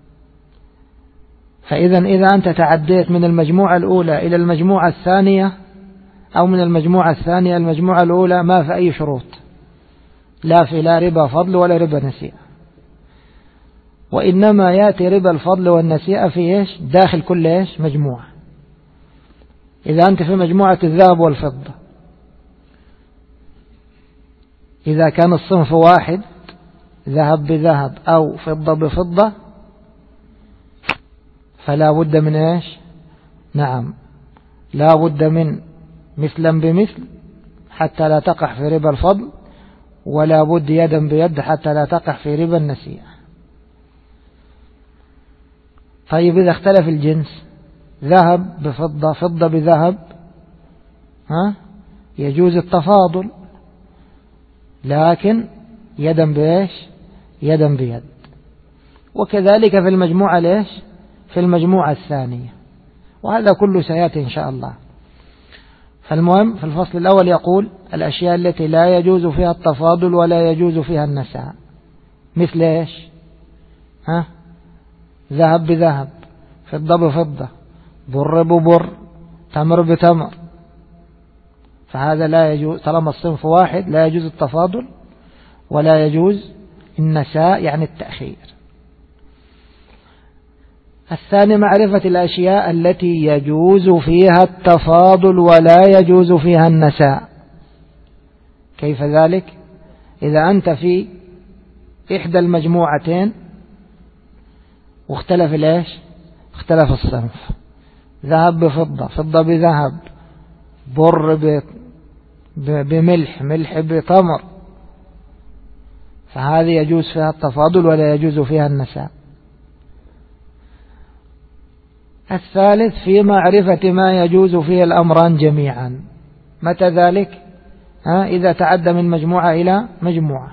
فإذا أنت تعديت من المجموعة الأولى إلى المجموعة الثانية أو من المجموعة الثانية المجموعة الأولى ما في أي شروط، لا في لا ربا فضل ولا ربا نسيئة، وإنما يأتي ربا الفضل والنسيئة في إيش؟ داخل كل إيش؟ مجموعة. إذا أنت في مجموعة الذهب والفضة، إذا كان الصنف واحد ذهب بذهب أو فضة بفضة فلا بد من إيش؟ نعم، لا بد من مثلا بمثل حتى لا تقع في ربا الفضل، ولا بد يدا بيد حتى لا تقع في ربا النسيئة. طيب إذا اختلف الجنس، ذهب بفضة، فضة بذهب، يجوز التفاضل، لكن يدا بإيش؟ يدا بيد. وكذلك في المجموعة ليش؟ في المجموعة الثانية، وهذا كله سيأتي إن شاء الله. فالمهم في الفصل الأول يقول الأشياء التي لا يجوز فيها التفاضل ولا يجوز فيها النساء، مثل إيش؟ ذهب بذهب، فضة بفضة، بر ببر، تمر بتمر، فهذا لا يجوز طالما الصنف واحد، لا يجوز التفاضل ولا يجوز النساء يعني التأخير. الثاني معرفة الأشياء التي يجوز فيها التفاضل ولا يجوز فيها النساء. كيف ذلك؟ إذا أنت في إحدى المجموعتين واختلف ليش؟ اختلف الصنف، ذهب بفضة، فضة بذهب، بر بملح، ملح بتمر، فهذه يجوز فيها التفاضل ولا يجوز فيها النساء. الثالث في معرفة ما يجوز فيه الأمران جميعا. متى ذلك؟ إذا تعدى من مجموعة إلى مجموعة.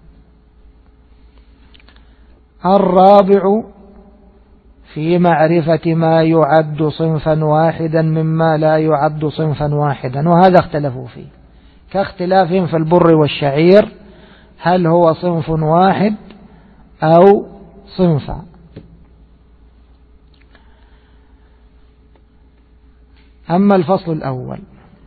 الرابع في معرفة ما يعد صنفا واحدا مما لا يعد صنفا واحدا، وهذا اختلفوا فيه كاختلافهم في البر والشعير، هل هو صنف واحد أو صنفا. أما الفصل الأول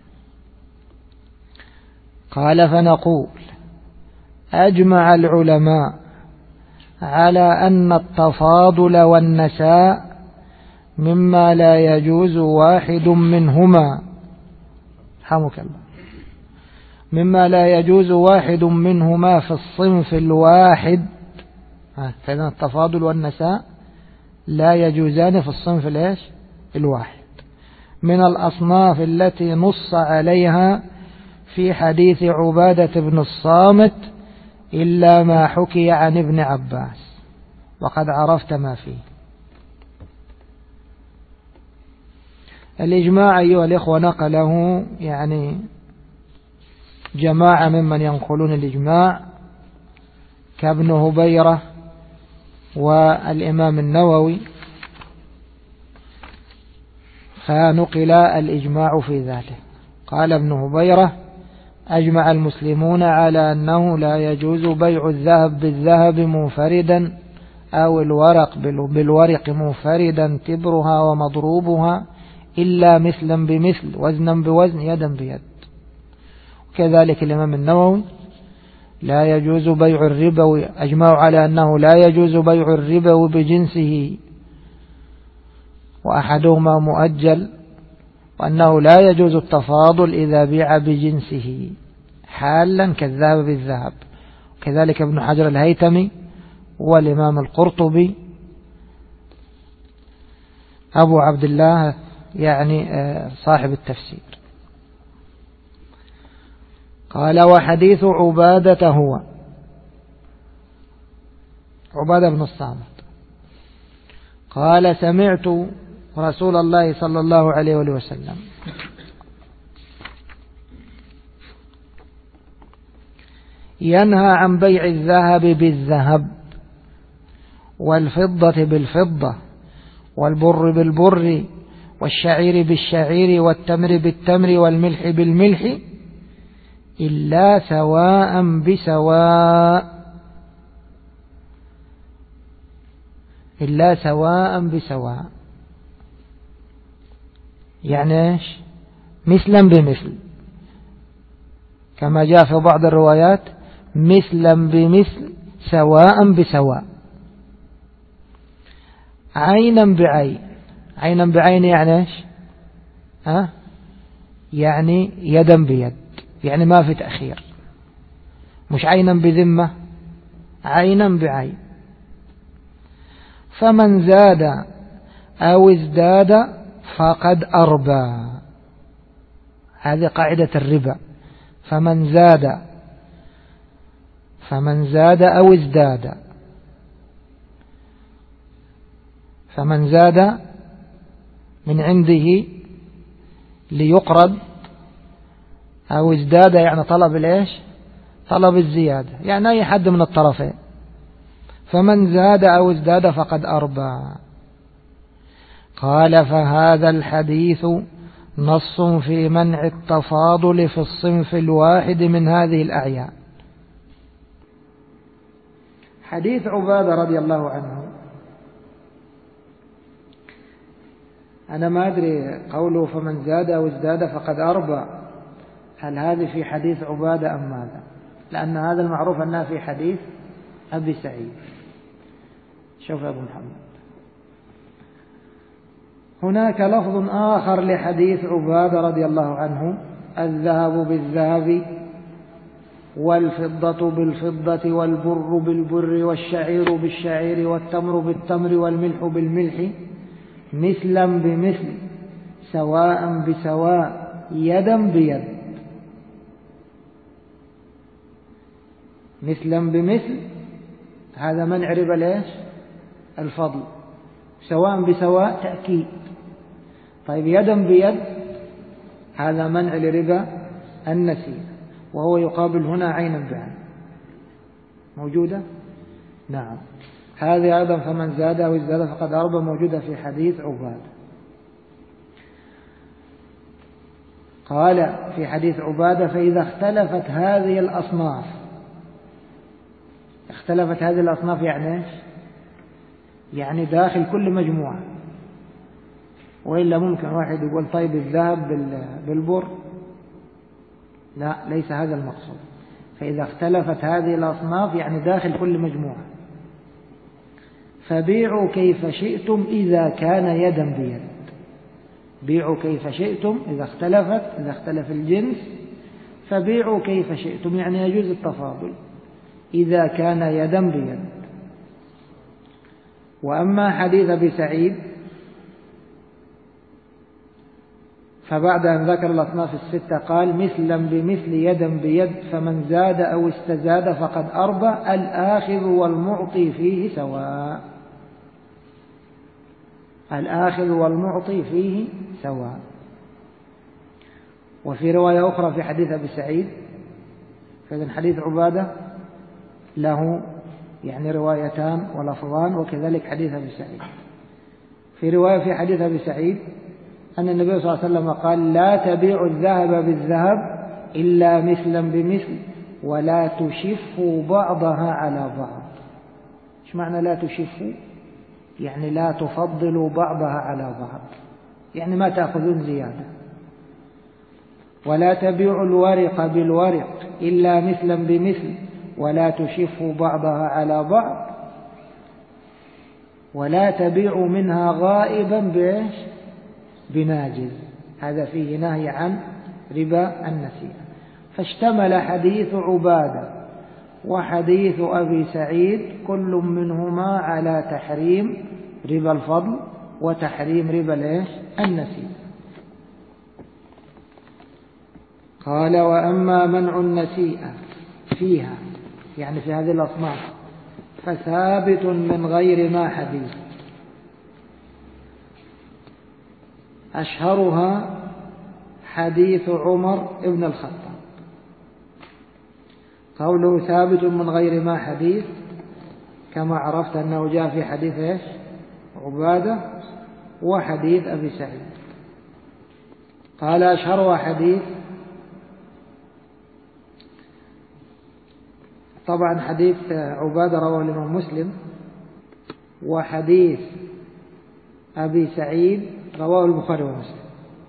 قال فنقول أجمع العلماء على أن التفاضل والنساء مما لا يجوز واحد منهما، حمك الله، مما لا يجوز واحد منهما في الصنف الواحد. فإذا التفاضل والنساء لا يجوزان في الصنف الواحد من الأصناف التي نص عليها في حديث عبادة بن الصامت إلا ما حكي عن ابن عباس، وقد عرفت ما فيه. الإجماع أيها الإخوة نقله يعني جماعة ممن ينقلون الإجماع كابن هبيرة والإمام النووي، فنقل الإجماع في ذاته. قال ابن هبيرة: أجمع المسلمون على أنه لا يجوز بيع الذهب بالذهب منفردا أو الورق بالورق منفردا تبرها ومضروبها إلا مثلا بمثل وزنا بوزن يدا بيد. وكذلك الإمام النووي: لا يجوز بيع الربوي، أجمعوا على أنه لا يجوز بيع الربوي بجنسه وأحدهما مؤجل، وأنه لا يجوز التفاضل إذا بيع بجنسه حالا كالذهب بالذهب. كذلك ابن حجر الهيتمي والإمام القرطبي أبو عبد الله يعني صاحب التفسير. قال: وحديث عبادة هو عبادة بن الصامت قال: سمعت رسول الله صلى الله عليه وسلم ينهى عن بيع الذهب بالذهب والفضة بالفضة والبر بالبر والشعير بالشعير والتمر بالتمر والملح بالملح إلا سواء بسواء، إلا سواء بسواء، يعني إيش؟ مثلا بمثل، كما جاء في بعض الروايات مثلا بمثل سواء بسواء، عينا بعين. عينا بعين يعني إيش؟ يعني يدا بيد، يعني ما في تأخير، مش عينا بذمة، عينا بعين. فمن زاد أو ازداد فقد أربى، هذه قاعدة الربا. فمن زاد أو ازداد، فمن زاد من عنده ليقرض، أو ازداد يعني طلب الإيش؟ طلب الزيادة، يعني أي حد من الطرفين. فمن زاد أو ازداد فقد أربى. قال: فهذا الحديث نص في منع التفاضل في الصنف الواحد من هذه الأعيان. حديث عبادة رضي الله عنه، أنا ما أدري قوله فمن زاد أو ازداد فقد أربى، هل هذه في حديث عبادة أم ماذا؟ لأن هذا المعروف أنها في حديث أبي سعيد. شوف يا أبو محمد، هناك لفظ آخر لحديث عبادة رضي الله عنه: الذهب بالذهب والفضة بالفضة والبر بالبر والشعير بالشعير والتمر بالتمر والملح بالملح مثلا بمثل سواء بسواء يدا بيد. مثلا بمثل هذا منع ربا ليش؟ الفضل. سواء بسواء تأكيد. طيب يدا بيد هذا منع لربا النسيئة، وهو يقابل هنا عينا بعين. موجودة؟ نعم. هذه أيضا فمن زاد أو ازداد فقد أربى موجودة في حديث عبادة. قال في حديث عبادة: فإذا اختلفت هذه الأصناف، اختلفت هذه الأصناف يعني إيش؟ يعني داخل كل مجموعة، وإلا ممكن واحد يقول طيب الذهب بالبر، لا، ليس هذا المقصود. فإذا اختلفت هذه الأصناف يعني داخل كل مجموعة. فبيعوا كيف شئتم إذا كان يدا بيد. بيعوا كيف شئتم إذا اختلف الجنس، فبيعوا كيف شئتم يعني يجوز التفاضل إذا كان يدا بيد. وأما حديث أبي سعيد فبعد أن ذكر الأصناف الستة قال مثلا بمثل يدا بيد، فمن زاد أو استزاد فقد أربى، الآخذ والمعطي فيه سواء. الآخذ والمعطي فيه سواء. وفي رواية أخرى في حديث أبي سعيد، فإذن حديث عبادة له يعني روايتان ولفظان، وكذلك حديث أبي سعيد. في رواية في حديث أبي سعيد أن النبي صلى الله عليه وسلم قال لا تبيع الذهب بالذهب إلا مثلا بمثل، ولا تشفوا بعضها على بعض. إيش معنى لا تشفوا؟ يعني لا تفضلوا بعضها على بعض، يعني ما تأخذون زيادة. ولا تبيعوا الورق بالورق إلا مثلا بمثل، ولا تشفوا بعضها على بعض. ولا تبيعوا منها غائبا بإيش؟ بناجز. هذا فيه نهي عن ربا النسيئة. فاشتمل حديث عبادة وحديث أبي سعيد كل منهما على تحريم ربا الفضل وتحريم ربا النسيئة. قال وأما منع النسيئة فيها، يعني في هذه الأصناف، فثابت من غير ما حديث. أشهرها حديث عمر بن الخطاب. قوله ثابت من غير ما حديث كما عرفت أنه جاء في حديث عبادة وحديث أبي سعيد. قال أشهرها حديث، طبعا حديث عبادة رواه الإمام مسلم، وحديث أبي سعيد رواه البخاري ومسلم.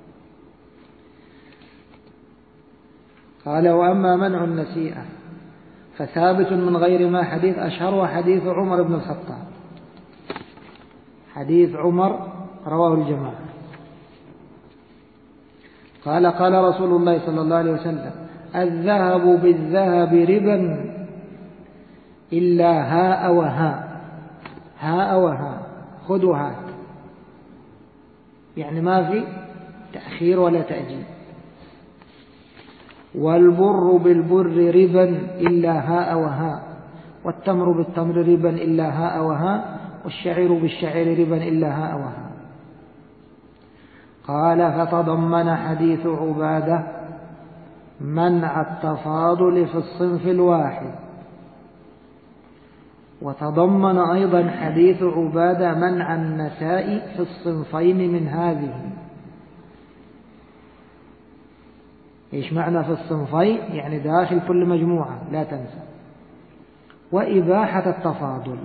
قال وأما منع النسيئة فثابت من غير ما حديث. أشهر حديث عمر بن الخطاب. حديث عمر رواه الجماعة. قال قال رسول الله صلى الله عليه وسلم الذهب بالذهب ربا إلا هاء وهاء. هاء وهاء، خذ وهات، يعني ما في تأخير ولا تأجيل. والبر بالبر ربا إلا هاء وهاء، والتمر بالتمر ربا إلا هاء وهاء، والشعير بالشعير ربا إلا هاء وهاء. قال فتضمن حديث عبادة منع التفاضل في الصنف الواحد، وتضمن أيضا حديث عبادة منع النساء في الصنفين من هذه. إيش معنى في الصنفين؟ يعني داخل كل مجموعة لا تنسى. وإباحة التفاضل،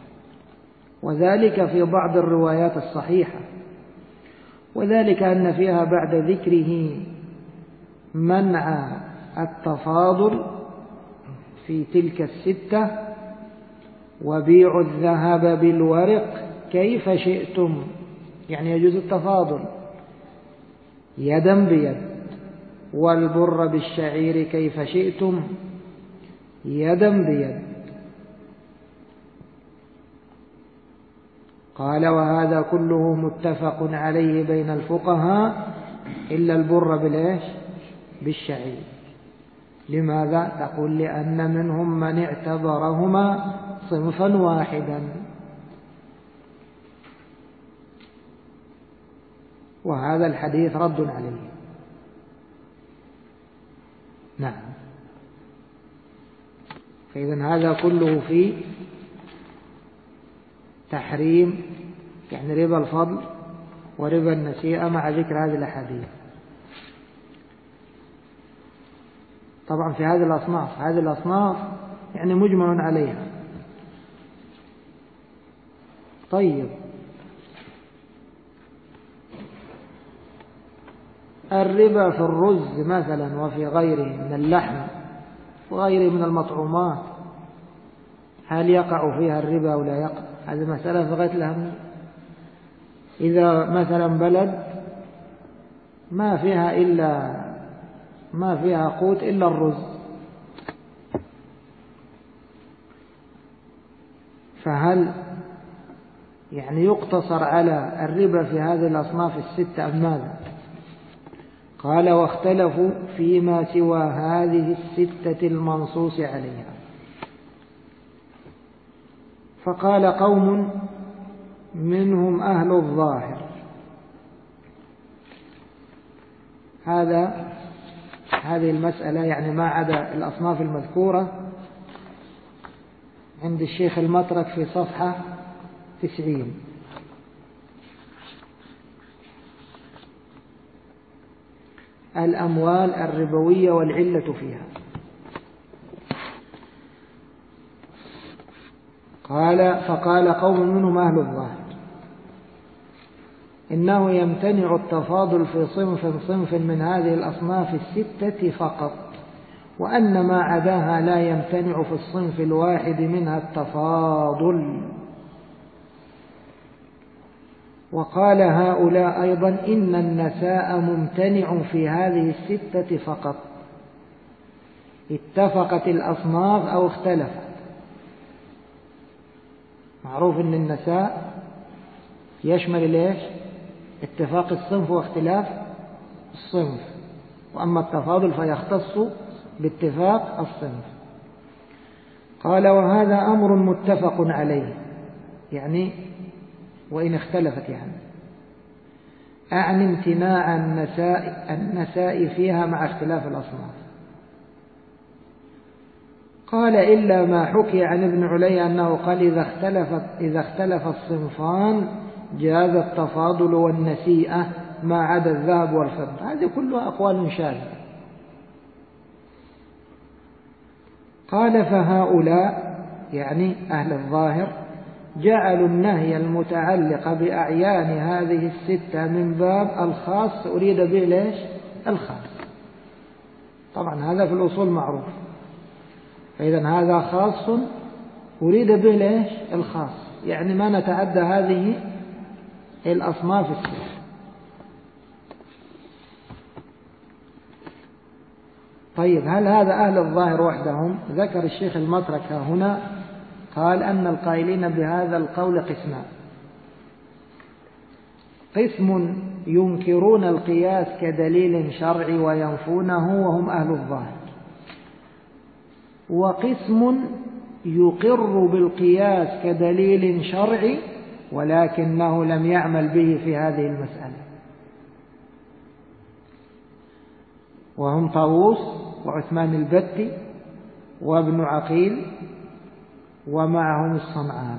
وذلك في بعض الروايات الصحيحة، وذلك أن فيها بعد ذكره منع التفاضل في تلك الستة وبيعوا الذهب بالورق كيف شئتم، يعني يجوز التفاضل يدا بيد، والبر بالشعير كيف شئتم يدا بيد. قال وهذا كله متفق عليه بين الفقهاء إلا البر بالشعير. لماذا؟ تقول لأن منهم من اعتبرهما صنفا واحدا، وهذا الحديث رد عليه. نعم. فإذن هذا كله في تحريم يعني ربا الفضل وربا النسيئة مع ذكر هذه الأحاديث. طبعا في هذه الأصناف يعني مجمع عليها. طيب، الربا في الرز مثلا وفي غيره من اللحم وغيره من المطعومات، هل يقع فيها الربا ولا يقع؟ هذه مسألة في غاية الأهمية. إذا مثلا بلد ما فيها قوت إلا الرز، فهل يعني يقتصر على الربا في هذه الأصناف الستة أم ماذا؟ قال واختلفوا فيما سوى هذه الستة المنصوص عليها. فقال قوم منهم أهل الظاهر، هذه المسألة يعني ما عدا الأصناف المذكورة عند الشيخ المطرق في صفحة 90. الأموال الربوية والعلة فيها. فقال قوم منهم أهل الظاهر إنه يمتنع التفاضل في صنف من هذه الأصناف الستة فقط، وأن ما عداها لا يمتنع في الصنف الواحد منها التفاضل. وقال هؤلاء أيضا إن النساء ممتنع في هذه الستة فقط، اتفقت الأصناف أو اختلفت. معروف أن النساء يشمل ليش؟ اتفاق الصنف واختلاف الصنف، وأما التفاضل فيختص باتفاق الصنف. قال وهذا أمر متفق عليه، يعني وإن اختلفت يعني أعني امتناع النساء فيها مع اختلاف الأصناف. قال إلا ما حكي عن ابن علي أنه قال إذا اختلف الصنفان جاز التفاضل والنسيئة ما عدا الذهب والفضة. هذه كلها أقوال شاذة. قال فهؤلاء يعني أهل الظاهر جعلوا النهي المتعلق بأعيان هذه الستة من باب الخاص أريد به ليش؟ الخاص. طبعا هذا في الأصول معروف، فإذا هذا خاص أريد به ليش؟ الخاص، يعني ما نتعدى هذه الأصناف الستة. طيب هل هذا أهل الظاهر وحدهم؟ ذكر الشيخ المطرق هنا قال أن القائلين بهذا القول قسمان: قسم ينكرون القياس كدليل شرعي وينفونه وهم أهل الظاهر، وقسم يقر بالقياس كدليل شرعي ولكنه لم يعمل به في هذه المسألة، وهم طاووس وعثمان البتي وابن عقيل ومعهم الصنعان.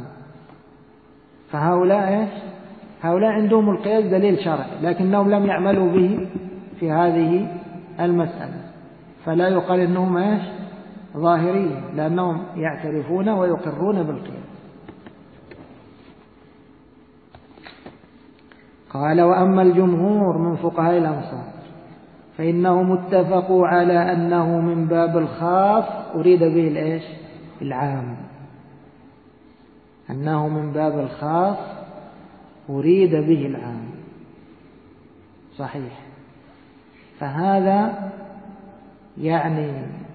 فهؤلاء هؤلاء عندهم القياس دليل شرعي لكنهم لم يعملوا به في هذه المسألة، فلا يقال إنهم ظاهرية، لأنهم يعترفون ويقرون بالقياس. قال وأما الجمهور من فقهاء الأمصار فإنهم اتفقوا على أنه من باب الخاص أريد به العام، أنه من باب الخاص أريد به العام. صحيح. فهذا يعني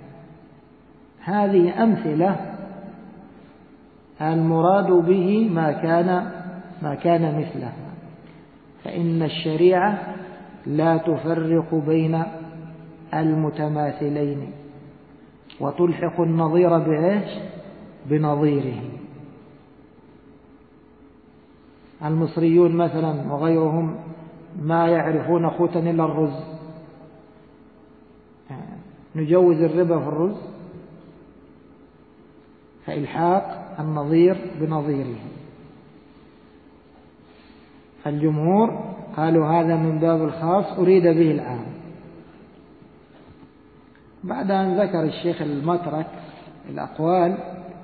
هذه أمثلة المراد به ما كان مثله، فإن الشريعة لا تفرق بين المتماثلين وتلحق النظير بنظيره. المصريون مثلا وغيرهم ما يعرفون خوتا إلا الرز، نجوز الربا في الرز، فإلحاق النظير بنظيره. فالجمهور قالوا هذا من باب الخاص أريد به العام. بعد أن ذكر الشيخ المطرق الأقوال،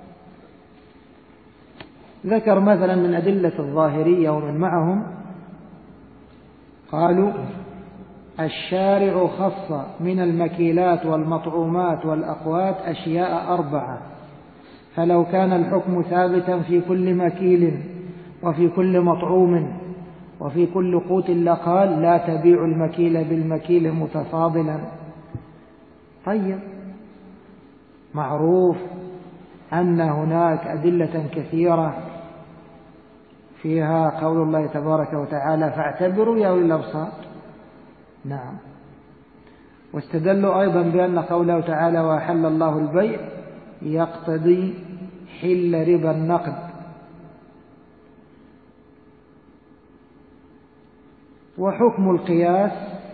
ذكر مثلا من أدلة الظاهرية ومن معهم، قالوا الشارع خص من المكيلات والمطعومات والأقوات أشياء 4، فلو كان الحكم ثابتا في كل مكيل وفي كل مطعوم وفي كل قوت لقال لا تبيع المكيل بالمكيل متفاضلا. طيب معروف أن هناك أدلة كثيرة فيها قول الله تبارك وتعالى فاعتبروا يا أولي الأبصار. نعم، واستدلوا أيضا بأن قوله تعالى وأحل الله البيع يقتضي حل ربا النقد. وحكم القياس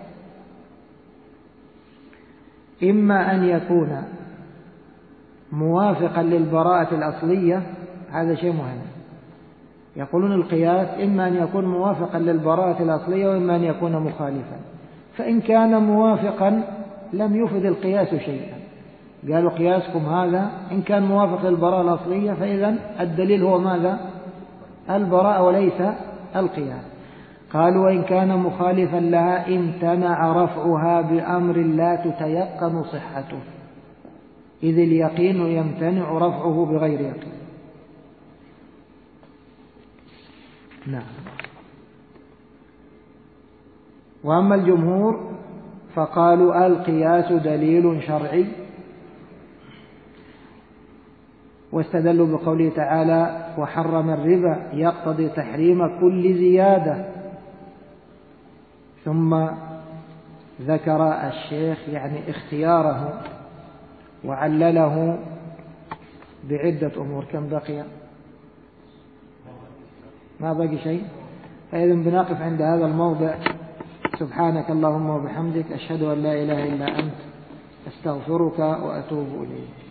إما أن يكون موافقا للبراءة الأصلية، هذا شيء مهم. يقولون القياس إما أن يكون موافقا للبراءة الأصلية وإما أن يكون مخالفا. فإن كان موافقا لم يفد القياس شيئا. قالوا قياسكم هذا إن كان موافق للبراءة الأصلية فإذا الدليل هو ماذا؟ البراءة وليس القياس. قالوا وإن كان مخالفا لها امتنع رفعها بأمر لا تتيقن صحته، إذ اليقين يمتنع رفعه بغير يقين. نعم. وأما الجمهور فقالوا القياس دليل شرعي، واستدلوا بقوله تعالى وحرم الربا يقتضي تحريم كل زيادة. ثم ذكر الشيخ يعني اختياره وعلله بعدة أمور. كم بقي؟ ما بقي شيء. فإذا بنقف عند هذا الموضع. سبحانك اللهم وبحمدك أشهد أن لا إله إلا أنت أستغفرك وأتوب إليك.